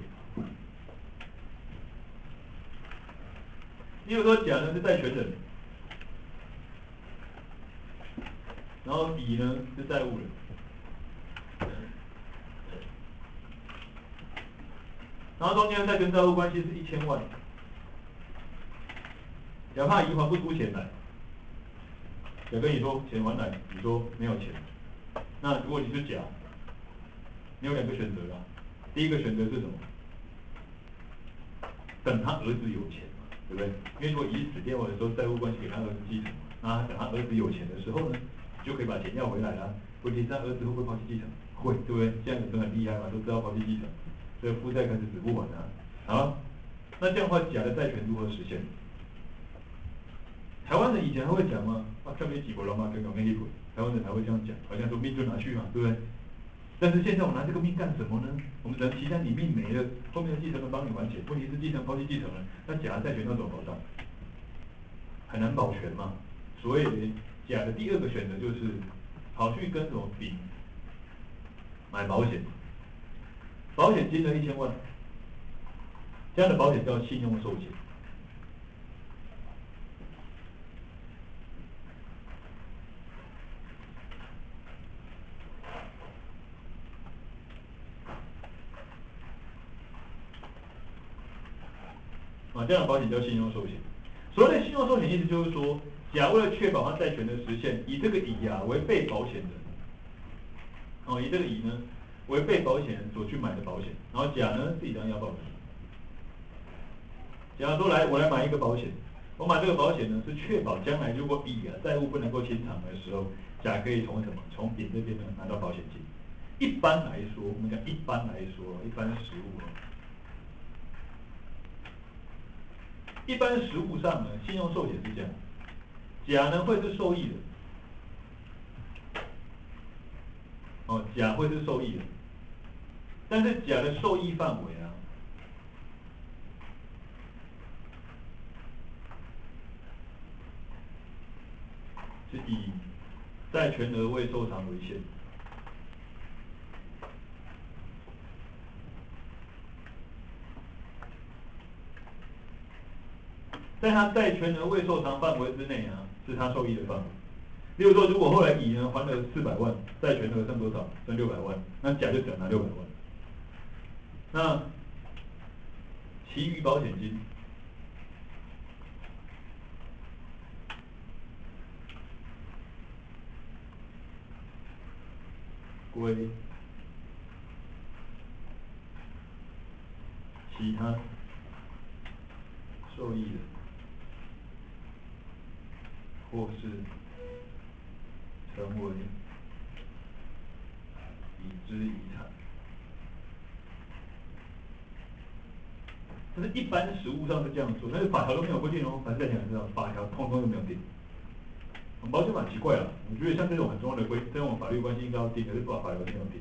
例如说，甲呢是债权人，然后乙呢是债务人。然后中间债权债务关系是1000万，甲怕乙还不出钱来，甲跟你说钱还来，你说没有钱，那如果你是甲，你有2个选择啦。第一个选择是什么？等他儿子有钱嘛，对不对？因为如果乙死掉的时候，债务关系给他儿子继承嘛，那等他儿子有钱的时候呢，就可以把钱要回来了。问题是他儿子会不会抛弃继承？会，对不对？现在人很厉害嘛，都知道抛弃继承，所以负债开始止不完了。好，那这样的话，甲的债权如何实现？台湾人以前还会讲吗？特别几国人嘛，跟有魅力鬼，台湾人还会这样讲，好像说命就拿去嘛，对不对？但是现在我拿这个命干什么呢？我们只能期待你命没了，后面的继承人帮你还钱。问题是继承抛弃继承人，那甲的债权要怎么保障？很难保全嘛。所以甲的第2个选择就是跑去跟什么丙买保险，保险金额1000万，这样的保险叫信用寿险。这样的保险叫信用寿险。所谓的信用寿险，意思就是说，甲为了确保他债权的实现，以这个乙为被保险人，以这个乙呢为被保险人所去买的保险，然后甲呢自己当押保人。甲说来，我来买一个保险，我买这个保险呢是确保将来如果乙债务不能够清偿的时候，甲可以从什么？从丙这边呢拿到保险金。一般来说，我们讲一般来说，一般实务一般实务上呢，信用寿险是这样，甲呢会是受益人，甲会是受益人，但是甲的受益范围啊，是以债权额未受偿为限。在他债权额未受偿范围之内啊，是他受益的范围。例如说，如果后来乙呢还了400万，债权额剩多少？剩600万，那甲就只能拿600万。那其余保险金归其他受益人或是成为已知遗产。但是一般实务上是这样做，但是法条都没有规定哦。反正讲知道，法条通通都没有定。保险法奇怪了，我觉得像这种很重要的这种法律关系应该要定，可是法条没有定。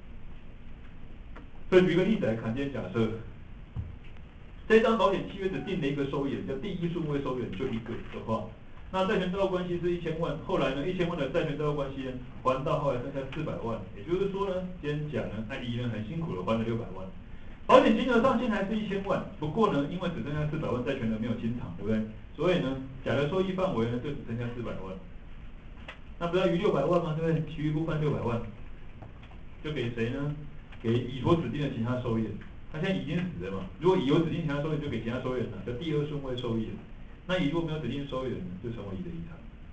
所以举个例子来看，今天假设这张保险契约只定了一个受益人，叫第一顺位受益人就一个的话，那债权债务关系是1000万，后来呢1000万的债权债务关系呢还到后来剩下400万，也就是说呢，今天讲呢，那乙呢很辛苦的还了600万。保险金额上限还是1000万，不过呢，因为只剩下400万债权人没有清偿，对不对？所以呢，甲的收益范围呢就只剩下400万。那不要余600万吗？对不对？其余部分600万，就给谁呢？给乙所指定的其他受益人。他现在已经死了嘛？如果乙有指定其他受益人，就给其他受益人了，叫第二顺位受益人。那乙如果没有指定受益人，就成为乙的遗产。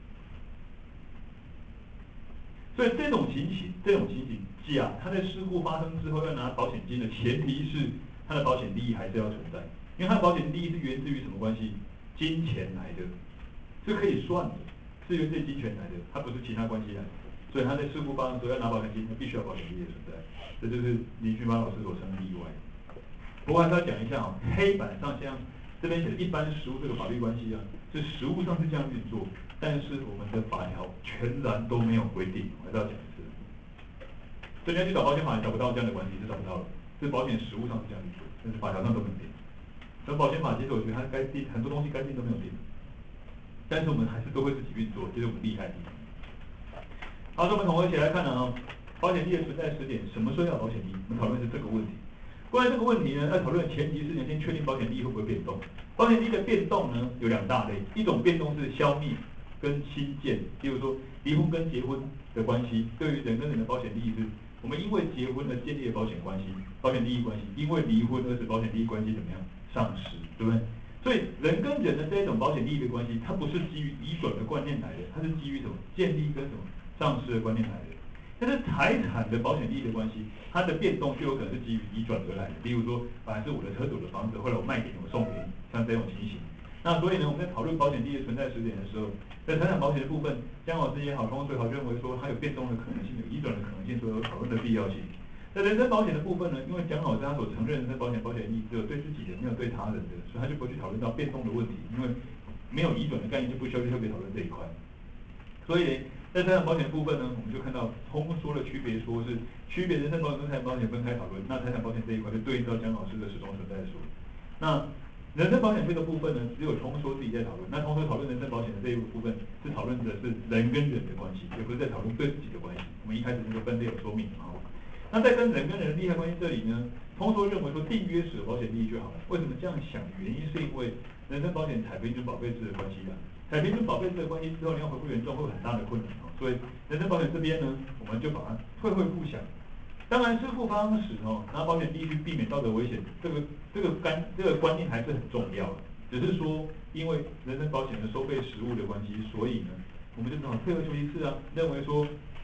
所以这种情形，甲他在事故发生之后要拿保险金的前提是他的保险利益还是要存在，因为他的保险利益是源自于什么关系？金钱来的，是可以算的，是源自于金钱来的，它不是其他关系来的。所以他在事故发生之后要拿保险金，他必须要保险利益的存在，这就是林俊邦老师所称的例外。不过还是要讲一下黑板上像这边写的一般实务这个法律关系啊，是实务上是这样运作，但是我们的法条全然都没有规定，我还是要讲一次。所以你要去找保险法，你找不到这样的关系，是找不到的。是保险实务上是这样运作，但是法条上都没有定。所以保险法其实我觉得它该定很多东西该定都没有定，但是我们还是都会自己运作，这是我们厉害的地方。好，我们统合起来看呢，保险利的存在时点，什么时候要保险利？我们讨论是这个问题。关于这个问题呢，要讨论的前提是先确定保险利益会不会变动。保险利益的变动呢，有2大类，一种变动是消灭跟新建，例如说离婚跟结婚的关系，对于人跟人的保险利益是，我们因为结婚而建立的保险关系，保险利益关系，因为离婚而使保险利益关系怎么样丧失，对不对？所以人跟人的这一种保险利益的关系，它不是基于移转的观念来的，它是基于什么建立跟什么丧失的观念来的。但是财产的保险利益的关系，它的变动就有可能是基于移转而来的。例如说，本来是我的车主的房子，后来我卖给你，我送给你，像这种情形。那所以呢，我们在讨论保险利益的存在时点的时候，在财产保险的部分，江老师也好，通常最好认为说它有变动的可能性，有移转的可能性，所以有讨论的必要性。在人身保险的部分呢，因为蒋老师他所承认人身保险利益只有对自己的，没有对他人的，所以他就不会去讨论到变动的问题，因为没有移转的概念，就不需要去特别讨论这一块。所以呢，在财产保险的部分呢，我们就看到通说的区别，说是区别人身保险跟财产保险分开讨论。那财产保险这一块就对应到江老师的始终存在说。那人身保险这个部分呢，只有通说自己在讨论。那通说讨论人身保险的这一部分，是讨论的是人跟人的关系，也不是在讨论对自己的关系。我们一开始那个分类有说明啊。那在跟人跟人的利害关系这里呢，通说认为说订约时的保险利益就好了。为什么这样想？原因是因为人身保险采平均保费制的关系啊。采平均保费制的关系之后，你要回复原状会有很大的困难哦。所以人身保险这边呢，我们就把它退回复想。当然，事故发生时拿保险利益去避免道德危险，这个观念还是很重要的。只是说，因为人身保险的收费实务的关系，所以呢，我们就只好退而求其次啊，认为说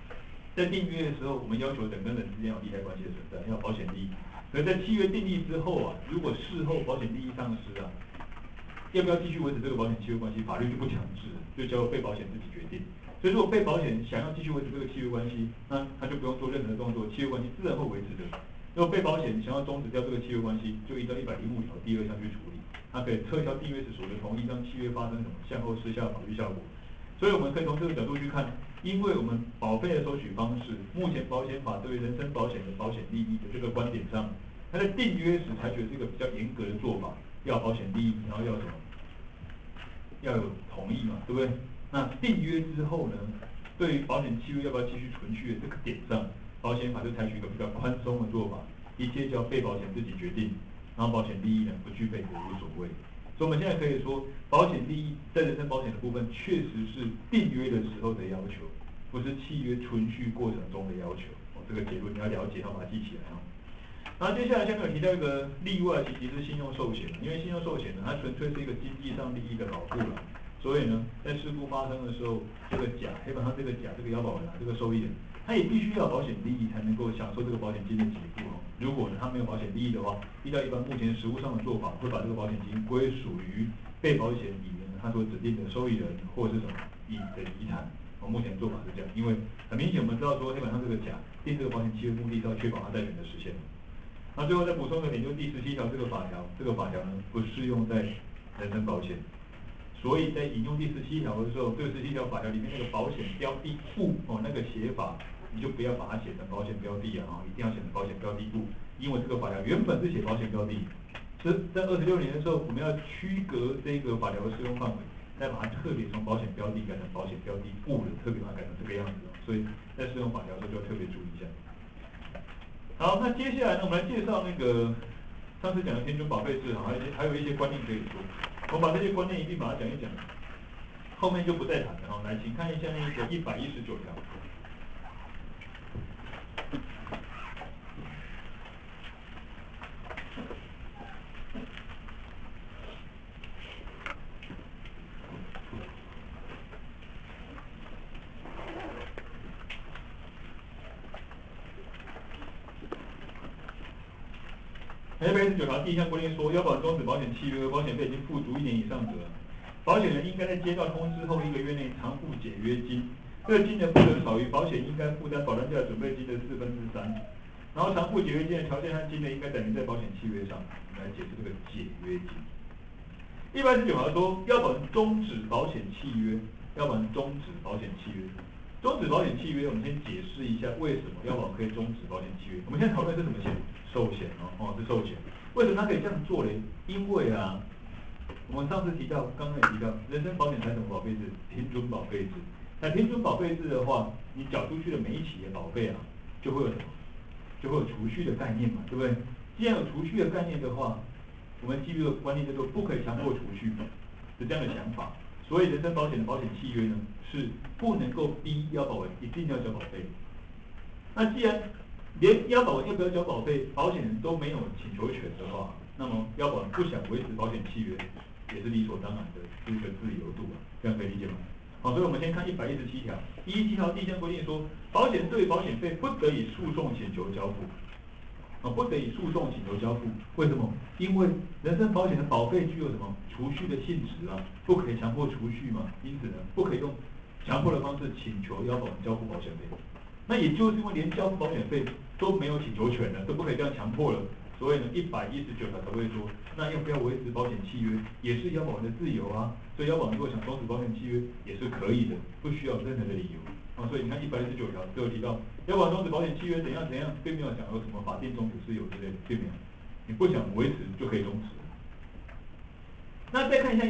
在订约的时候，我们要求人跟人之间有利害关系的存在，要有保险利益。可是在契约订立之后啊，如果事后保险利益丧失啊，要不要继续维持这个保险契约关系，法律就不强制了，就交由被保险自己决定。所以如果被保险想要继续维持这个契约关系，那他就不用做任何的动作，契约关系自然会维持的。如果被保险想要终止掉这个契约关系，就依照105条第2项去处理，它可以撤销订约时所得同意，让契约发生什么向后失效的法律效果。所以我们可以从这个角度去看，因为我们保费的收取方式，目前保险法对于人身保险的保险利益的这个观点上，它在订约时采取的是一个比较严格的做法，要保险利益，然后要什么？要有同意嘛，对不对？那订约之后呢，对于保险契约要不要继续存续的这个点上，保险法就采取一个比较宽松的做法，一切叫被保险自己决定，然后保险利益呢不具备也无所谓。所以我们现在可以说，保险利益在人身保险的部分确实是订约的时候的要求，不是契约存续过程中的要求。这个结论你要了解，要把它记起来哦。然后接下来下面有提到一个例外情形是信用寿险，因为信用寿险呢，它纯粹是一个经济上利益的保护了，所以呢，在事故发生的时候，这个甲，黑板上这个甲，这个要保人啊，这个受益人，他也必须要有保险利益才能够享受这个保险金的给付哦。如果呢他没有保险利益的话，依照一般目前实务上的做法，会把这个保险金归属于被保险人他所指定的受益人或者是什么遗产。目前做法是这样，因为很明显我们知道说，黑板上这个甲定这个保险契约目的是要确保他债权的实现。那最后再补充一点，就是第17条这个法条，这个法条呢不适用在人身保险，所以在引用第17条的时候，这个17条法条里面那个保险标的物那个写法，你就不要把它写成保险标的啊，一定要写成保险标的物，因为这个法条原本是写保险标的，是在26年的时候，我们要区隔这个法条的适用范围，再把它特别从保险标的改成保险标的物的，特别把它改成这个样子，所以在适用法条的时候就要特别注意一下。好，那接下来呢，我们来介绍那个上次讲的平准保费制啊，还有一些观念可以说，我们把这些观念一并把它讲一讲，后面就不再谈了哈。来，请看一下那个119条。119条第1项规定说，要保人终止保险契约，保险费已经付足1年以上者，保险人应该在接到通知后1个月内偿付解约金，这个金额不得少于保险应该负担保单价准备金的3/4，然后偿付解约金的条件和金额应该载明在保险契约上。我们来解释这个解约金。119条说，要保人终止保险契约，要保人终止保险契约。终止保险契约，我们先解释一下为什么要保可以终止保险契约。我们现在讨论是什么险？寿险是寿险。为什么他可以这样做呢？因为啊，我们上次提到，刚刚也提到，人身保险采什么保费制？平准保费制。那平准保费制的话，你缴出去的每一期的保费啊，就会有什么？就会有储蓄的概念嘛，对不对？既然有储蓄的概念的话，我们基于的观念叫做不可以强迫储蓄，是这样的想法。所以人身保险的保险契约呢，是不能够逼要保人一定要交保费。那既然连要保人要不要交保费，保险人都没有请求权的话，那么要保人不想维持保险契约，也是理所当然的，是一个自由度啊，这样可以理解吗？好，所以我们先看117条。117条第1项规定说，保险对保险费不得以诉讼请求交付。不得以诉讼请求交付，为什么？因为人身保险的保费具有什么储蓄的性质啊，不可以强迫储蓄嘛，因此呢，不可以用强迫的方式请求要保人交付保险费。那也就是因为连交付保险费都没有请求权了，都不可以这样强迫了，所以呢119条才会说，那要不要维持保险契约，也是要保人的自由啊。所以要保人如果想终止保险契约，也是可以的，不需要任何的理由。所以你看119条就有提到，要保人终止保险契约怎样怎样，并没有讲有什么法定终止事由之类的，并没有。你不想维持就可以终止。那再看一下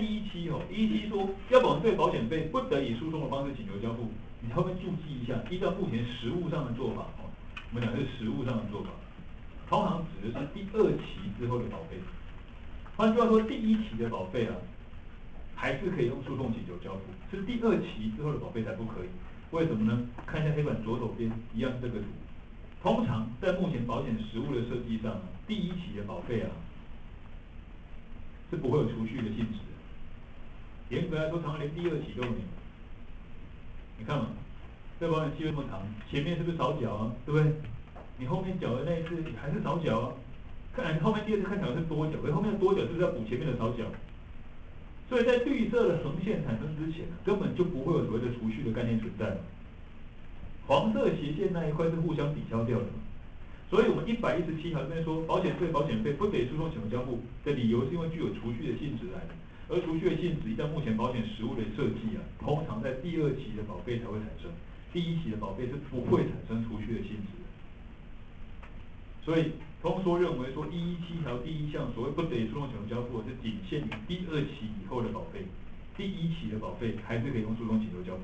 117说，要保人对保险费不得以诉讼的方式请求交付，你后面注记一下，依照目前实务上的做法我们讲是实务上的做法，通常指的是第2期之后的保费。换句话说，第1期的保费啊，还是可以用诉讼请求交付，是第2期之后的保费才不可以。为什么呢？看一下黑板左手边，一样是这个图。通常在目前保险实务的设计上，第1期的保费啊，是不会有储蓄的性质的。严格来说，常常连第2期都没有。你看嘛， 这保险契约那么长，前面是不是少缴啊？对不对？你后面缴的那一次还是少缴啊？看来后面第二次看起来是多缴，可是后面的多缴是不是要补前面的少缴？所以在绿色的横线产生之前，根本就不会有所谓的储蓄的概念存在。黄色斜线那一块是互相抵消掉的嘛？所以我们117条这边说，保险费不给诉讼请求交付的理由是因为具有储蓄的性质来的，而储蓄的性质，依照目前保险实务的设计啊，通常在第二期的保费才会产生，第一期的保费是不会产生储蓄的性质的。所以通说认为说117条第1项所谓不得诉讼请求交付是仅限于第2期以后的保费，第1期的保费还是可以用诉讼请求交付。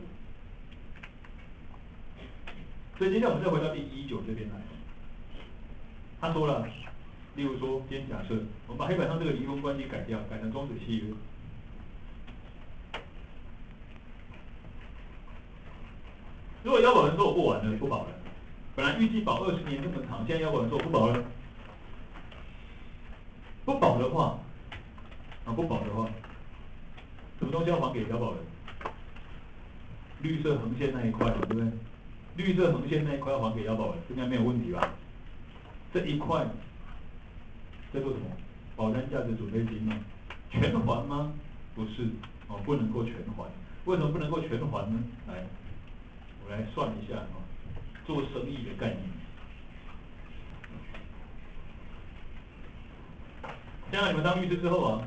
所以接下来我们再回到第119这边来，他说了，例如说，今天假设我们把黑板上这个离婚关系改掉，改成终止契约。如果要保人说我不玩了，不保了，本来预计保20年这么长，现在要保人说我不保了，不保的话，什么东西要还给要保人？绿色横线那一块，对不对？绿色横线那一块要还给要保人，应该没有问题吧？这一块叫做什么？保单价值准备金吗？全还吗？不是，不能够全还。为什么不能够全还呢？来，我来算一下做生意的概念。现在你们当律师之后啊，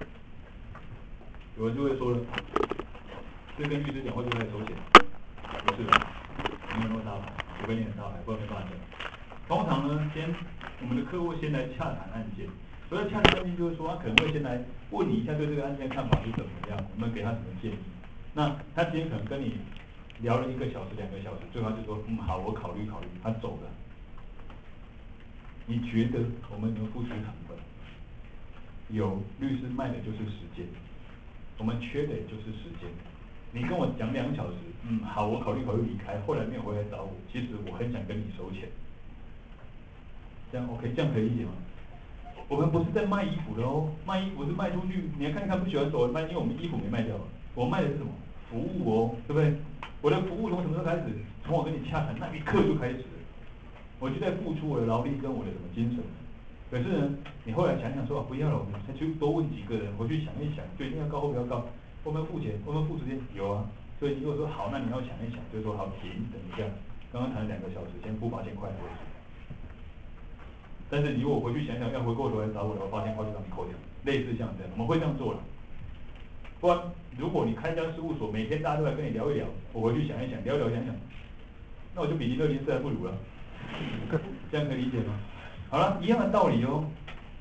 有人就会说了，这跟律师讲话就开始收钱，不是的，没有那么大牌，除非你很大牌，不然没办法讲。通常呢，我们的客户先来洽谈案件，所以洽谈案件就是说，他可能会先来问你一下对这个案件看法是怎么样，我们给他什么建议。那他今天可能跟你聊了1个小时、2个小时，最后就说，好，我考虑考虑，他走了。你觉得我们有没有付出成本？有，律师卖的就是时间，我们缺的也就是时间。你跟我讲2小时，好，我考虑考虑离开，后来没有回来找我，其实我很想跟你收钱。这样 OK， 这样可以理解吗？我们不是在卖衣服的哦，卖衣服是卖出去，你要看一看不喜欢走卖，因为我们衣服没卖掉，我卖的是什么？服务哦，对不对？我的服务从什么时候开始？从我跟你洽谈那一刻就开始了，我就在付出我的劳力跟我的什么精神。可是呢，你后来想想说，不要了，我们再去多问几个人，回去想一想，决定要告或不要告，我们付钱，我们付时间，有啊。所以你如果说好，那你要想一想，就是说好，停，等一下，刚刚谈了2个小时，先付8000块为止。但是你如果回去想想，要回过头来找我的话，8000块就让你扣掉，类似像这样，我们会这样做了。不然，如果你开一家事务所，每天大家都来跟你聊一聊，我回去想一想，聊一聊想一想，那我就比0204还不如了。这样可以理解吗？好了，一样的道理哦。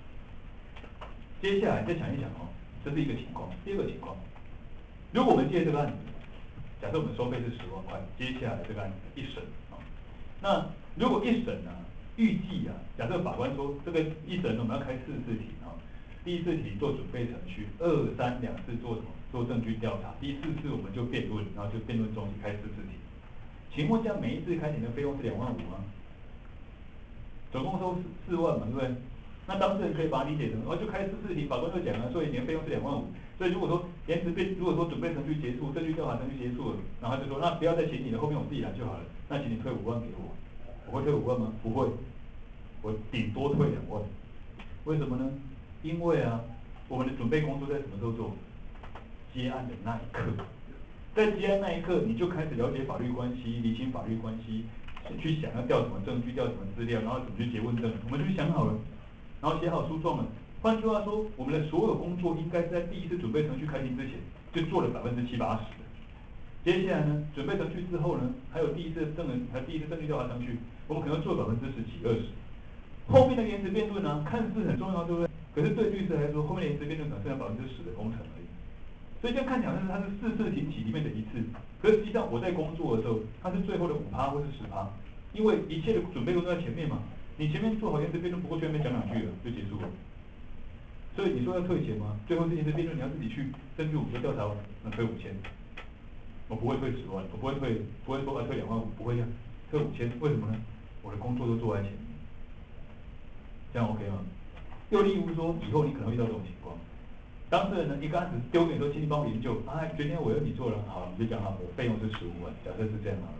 接下来再想一想这是一个情况。第2个情况，如果我们接这个案子，假设我们收费是10万块，接下来这个案子一审那如果一审呢，预计假设法官说这个一审我们要开4次庭第1次庭做准备程序，2、3、2次做什么？做证据调查，第4次我们就辩论，然后就辩论中期开4次庭。请问这样每一次开庭的费用是2万5吗？总共收4万嘛，对不对？那当事人可以把它理解成，就开4次庭，法官就讲了，所以你的费用是2万5。所以如果说如果说准备程序结束，证据调查程序结束了，然后就说那不要再请你了，后面我自己来就好了。那请你退5万给我，我会退5万吗？不会，我顶多退2万。为什么呢？因为我们的准备工作在什么时候做？接案的那一刻，在接案那一刻，你就开始了解法律关系，厘清法律关系，去想要调什么证据，调什么资料，然后怎么去结问证，我们就去想好了，然后写好诉状了。换句话说，我们的所有工作应该是在第1次准备程序开庭之前就做了70%-80%的。接下来呢，准备程序之后呢，还有第1次证人，还有第1次证据调查程序，我们可能做10%几、20%。后面的言辞辩论看似很重要，对不对？可是对律师来说，后面的言辞辩论可能剩下10%的工程而已。所以这样看起来它是4次庭期里面的1次，可是实际上我在工作的时候，它是最后的5%或是10%，因为一切的准备都在前面嘛。你前面做好言辞辩论，不过去那边讲2句了就结束了。所以你说要退钱吗？最后这言辞辩论你要自己去，证据我都调查完，那退5000。我不会退10万，我不会说退2万5，不会这样，退5000，为什么呢？我的工作都做在前面。这样 OK 吗？又例如说，以后你可能遇到这种情况，当事人呢一个案子丢给你说，请你帮我研究，决定我由你做了，好，你就讲好了，费用是15万，假设是这样好了。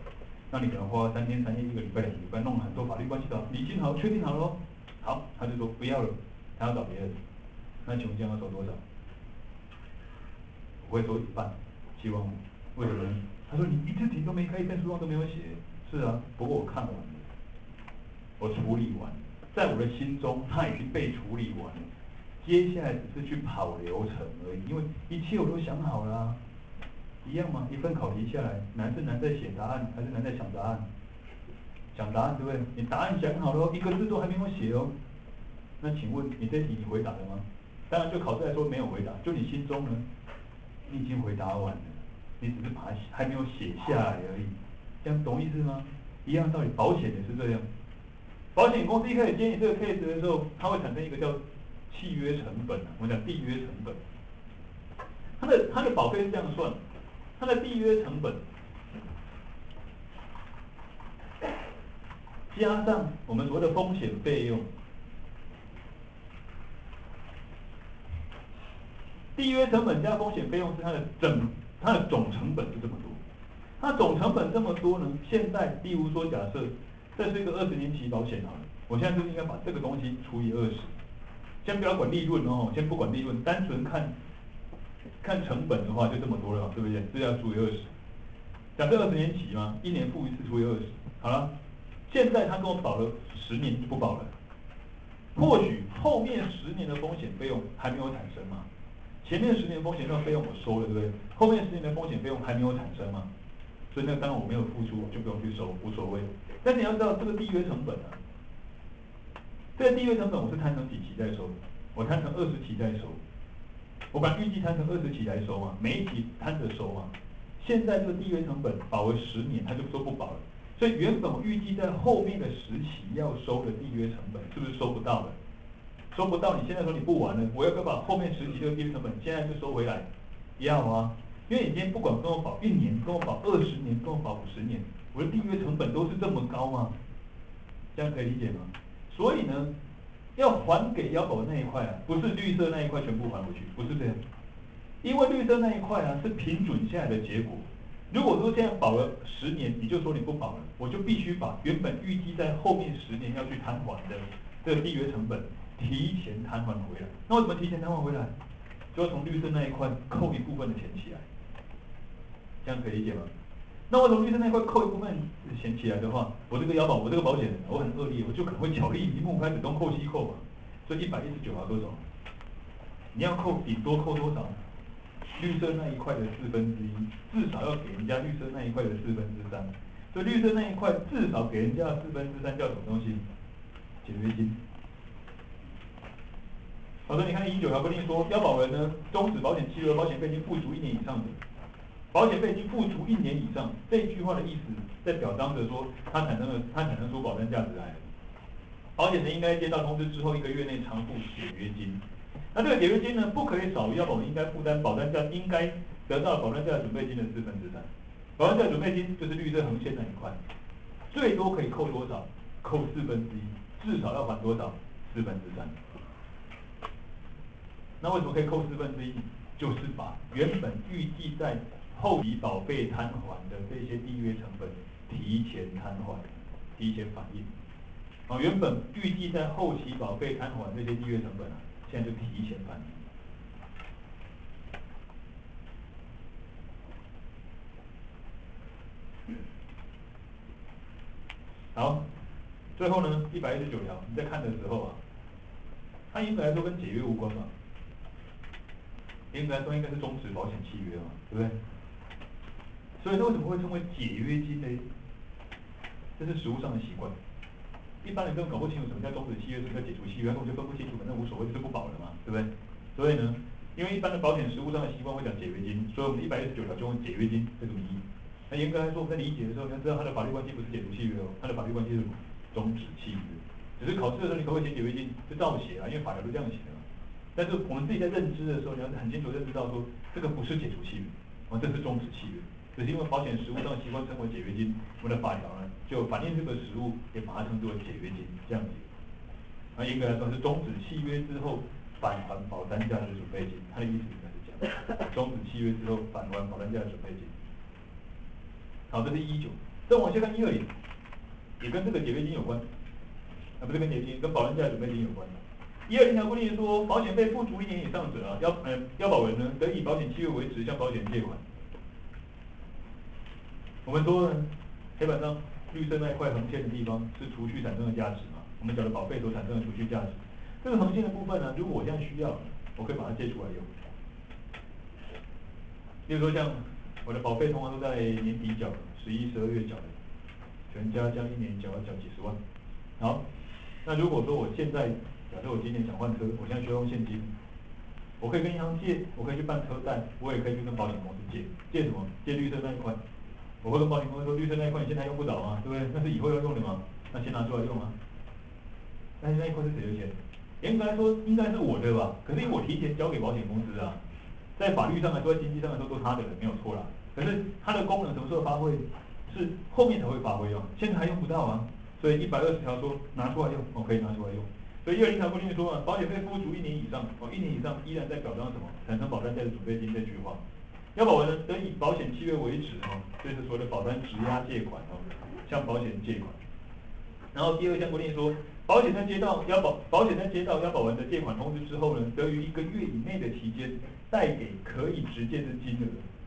那你可能花3天3夜、1个礼拜、2个礼拜，弄了很多法律关系的理清好、确定好了，好，他就说不要了，他要找别人。那请问这样要收多少？我会收1半，希望为什么呢？他说你一字庭都没开，一份诉状都没有写。是啊，不过我看完了，我处理完，在我的心中他已经被处理完了，接下来只是去跑流程而已，因为一切我都想好了啊。一样吗？一份考题下来，难是难在写答案，还是难在想答案？想答案对不对？你答案想好了，一个字都还没有写哦。那请问你这题你回答了吗？当然，就考试来说没有回答，就你心中呢，你已经回答完了，你只是把它还没有写下来而已。这样懂意思吗？一样道理，保险也是这样。保险公司一开始接你这个 case 的时候，它会产生一个叫契约成本啊，我们讲缔约成本。它的保费是这样算，它的缔约成本加上我们所谓的风险费用，缔约成本加风险费用是它的总成本是这么多。它总成本这么多呢，现在例如说假设这是一个20年期保险好了，我现在是不是应该把这个东西除以20？先不要管利润哦，先不管利润，单纯看成本的话就这么多了，对不对？这要除以20。假设20年期嘛，1年付一次除以20，好了。现在他跟我保了10年就不保了，或许后面10年的风险费用还没有产生嘛，前面10年风险的费用我收了，对不对？后面10年的风险费用还没有产生嘛，所以那当然我没有付出，我就不用去收，无所谓。但你要知道这个缔约成本啊，这个缔约成本我是摊成几期再收，我摊成20期再收，我把预计摊成20期来收嘛，每一期摊着收嘛。现在这个缔约成本保为10年，他就说不保了。所以原本我预计在后面的10期要收的缔约成本，是不是收不到了？收不到，你现在说你不玩了，我要不要把后面10期的缔约成本现在就收回来？要啊，因为你今天不管跟我保1年，跟我保20年，跟我保50年，我的缔约成本都是这么高吗？这样可以理解吗？所以呢，要还给要保的那一块啊，不是绿色那一块全部还回去，不是这样。因为绿色那一块啊是平准下来的结果。如果说现在保了10年，你就说你不保了，我就必须把原本预计在后面10年要去摊还的这个缔约成本提前摊还回来。那为什么提前摊还回来？就要从绿色那一块扣一部分的钱起来，这样可以理解吗？那我从绿色那一块扣一部分钱起来的话，我这个腰保，我这个保险人，我很恶劣，我就可能会巧立名目开始东扣西扣嘛。所以119要多少？你要扣顶多扣多少？绿色那一块的1/4，至少要给人家绿色那一块的3/4。所以绿色那一块至少给人家3/4叫什么东西？解约金。好的，你看119条规定说，要保人呢终止保险契约，保险费已经付足1年以上的，保险费已经付足1年以上，这句话的意思在表彰着说，他产生出保单价值来了。保险人应该接到通知之后1个月内偿付解约金。那这个解约金呢，不可以少于要保人应该负担保单价应该得到保单价准备金的3/4。保单价准备金就是绿色横线那一块，最多可以扣多少？扣1/4，至少要还多少？3/4。那为什么可以扣1/4？就是把原本预计在后期保费摊还的这些缔约成本提前摊还，提前反映。原本预计在后期保费摊还这些缔约成本啊，现在就提前反映。好，最后呢，119条，你在看的时候啊，它严格来说跟解约无关嘛，严格来说应该是终止保险契约嘛，对不对？所以它为什么会称为解约金呢？这是实务上的习惯。一般人根本搞不清楚什么叫终止契约，什么叫解除契约，根本就分不清楚，反正无所谓，就是不保了嘛，对不对？所以呢，因为一般的保险实务上的习惯会讲解约金，所以我们119条就用解约金这个名义。那严格来说，我们在理解的时候，你要知道它的法律关系不是解除契约哦，它的法律关系是终止契约。只是考试的时候你可不可以写解约金，就照写啊，因为法条都这样写的嘛。但是我们自己在认知的时候，你要很清楚认知到说，这个不是解除契约，这是终止契约。只是因为保险实务上习惯称为解约金，我们的法条呢就反映这个实务，也把它称作为解约金这样子。严格来说是终止契约之后返还保单价值准备金，它的意思应该是这样：终止契约之后返还保单价值准备金。好，这是119。 再往下看120，也跟这个解约金有关，不是跟解约金，跟保单价准备金有关。120条规定说，保险费不足1年以上者啊，要保人呢得以保险契约为止向保险借款。我们说呢，黑板上绿色那一块横线的地方是储蓄产生的价值嘛，我们缴的保费所产生的储蓄价值。这个横线的部分呢，如果我现在需要，我可以把它借出来用。例如说像我的保费通常都在年底缴，11、12月缴的，全家将1年缴几十万。好，那如果说我现在假设我今年想换车，我现在需要用现金，我可以跟银行借，我可以去办车贷，我也可以去跟保险公司借。借什么？借绿色那一块。我会跟保险公司说，绿色那一块你现在用不着吗？对不对？那是以后要用的吗？那先拿出来用啊。但是那一块是谁的钱？严格来说应该是我的吧？可是因为我提前交给保险公司啊，在法律上来说，在经济上来说都是他的人，没有错啦。可是它的功能什么时候发挥？是后面才会发挥用，现在还用不到啊。所以120条说拿出来用，可以拿出来用。所以120条规定说啊，保险费不足1年以上，1年以上依然在表彰什么？产生保单价的准备金这句话。要保人得以保险契约为止这是所谓的保单质押借款向保险人借款。然后第2项规定说，保险在接到要保人的借款通知之后呢，得于1个月以内的期间贷给可以直借之金额。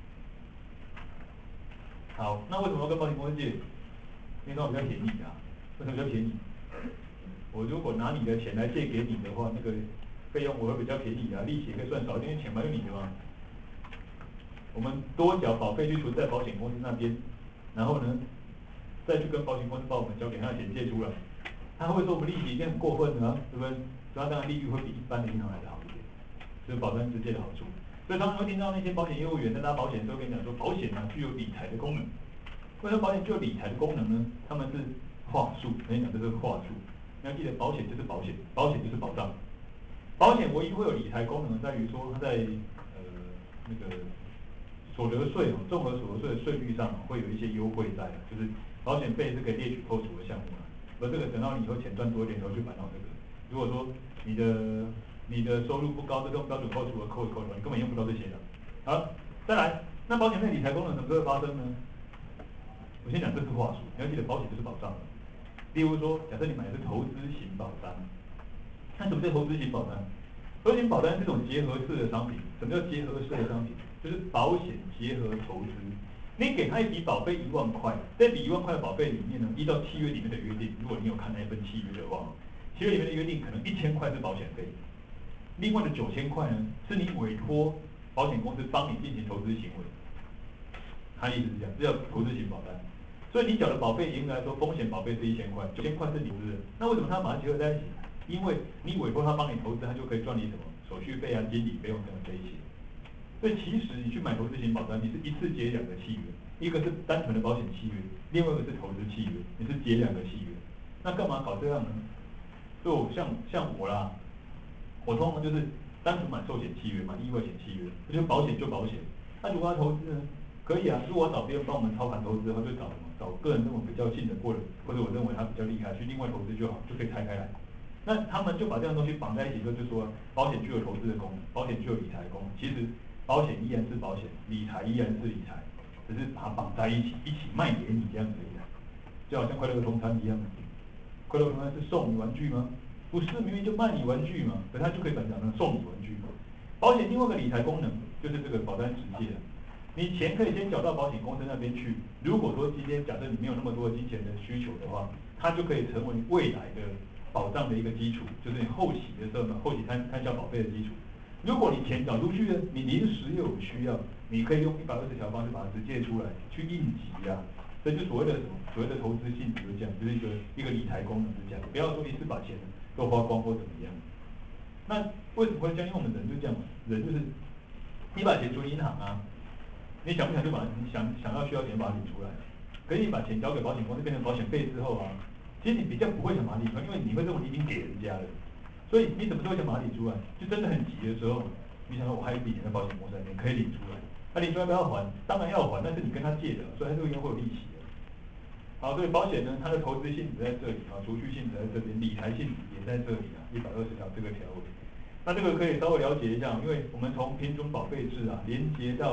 好，那为什么要跟保险公司借？因为那比较便宜啊。为什么比较便宜？我如果拿你的钱来借给你的话，那个费用我会比较便宜啊，利息也可以算少一点，因为钱还是你的嘛。我们多缴保费去存在保险公司那边，然后呢，再去跟保险公司把我们交给他的钱借出来，他会说我们利息已经很过分了啊，对不对？所以他当然利率会比一般的银行来的好一点，这是保单直接的好处。所以常常会听到那些保险业务员在拉保险的时候跟你讲说，保险具有理财的功能。为什么保险具有理财的功能呢？他们是话术，跟你讲这是话术。你要记得，保险就是保险，保险就是保障。保险唯一会有理财功能在于说，它在那个所得税综合所得税的税率上会有一些优惠在，就是保险费是可以列举扣除的项目而这个等到你以后钱赚多一点，你会去烦恼这个。如果说你的收入不高，这种标准扣除额扣一扣，你根本用不到这些的。好，再来，那保险费理财功能什么时候会发生呢？我先讲这是话术，你要记得保险就是保障。例如说，假设你买的是投资型保单，那什么叫投资型保单？投资型保单是种结合式的商品。什么叫结合式的商品？就是保险结合投资。你给他一笔保费1万块，这笔1万块的保费里面呢，依照契约里面的约定，如果你有看那一份契约的话，契约里面的约定可能1000块是保险费，另外的9000块呢，是你委托保险公司帮你进行投资行为。他意思是这样，这叫投资型保单。所以你缴的保费严格来说，风险保费是1000块，9000块是你投资人。那为什么他把它结合在一起？因为你委托他帮你投资，他就可以赚你什么手续费啊、经理费用等等这一些。所以其实你去买投资型保单，你是一次结2个契约，一个是单纯的保险契约，另外一个是投资契约，你是结2个契约。那干嘛搞这样呢？就像我啦，我通常就是单纯买寿险契约、买意外险契约，就是保险就保险。那如果要投资呢？可以啊，如果我找别人帮我们操盘投资的话，就找个人认为比较信得过的，或者我认为他比较厉害，去另外投资就好，就可以拆开来。那他们就把这样的东西绑在一起，就说保险具有投资的功能，保险具有理财的功能。其实保险依然是保险，理财依然是理财，只是把它绑在一起，一起卖给你这样而已。就好像快乐儿童餐一样，快乐儿童餐是送你玩具吗？不是，明明就卖你玩具嘛，可他就可以讲送你玩具。保险另外一个理财功能就是这个保单直借。你钱可以先缴到保险公司那边去。如果说今天假设你没有那么多金钱的需求的话，它就可以成为未来的保障的一个基础，就是你后期的时候呢，后期摊销保费的基础。如果你钱缴出去了，你临时又有需要，你可以用120条方式把它直借出来去应急啊。这就所谓的什么？所谓的投资性质是这样，就是一个理财功能是这样。不要说一次把钱都花光或怎么样。那为什么会这样？因为我们人就这样，人就是你把钱存银行啊。你想不想就把你想要需要钱把它领出来？可是你把钱交给保险公司变成保险费之后啊，其实你比较不会想把它领出来，因为你会认为你已经给人家了，所以你什么时候想把它领出来？就真的很急的时候，你想说我还有一笔钱在保险公司里面可以领出来，那领出来不要还？当然要还，但是你跟他借的，所以它这边会有利息的。好，所以保险呢，它的投资性质在这里啊，储蓄性质在这边，理财性质也在这里啊，120条这个条文。那这个可以稍微了解一下，因为我们从品种保费制啊，连接到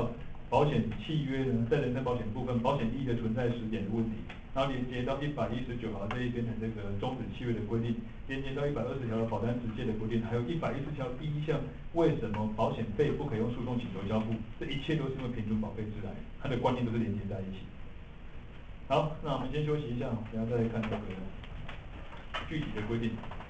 保险契约呢，在人身保险部分，保险义的存在时点的问题，然后连接到119号这一边的这个终止契约的规定，连接到120条的保单直接的规定，还有114条第1项为什么保险费不可以用诉讼请求交付，这一切都是因为平准保费制来，它的观念都是连接在一起。好，那我们先休息一下，等下再来看这个具体的规定。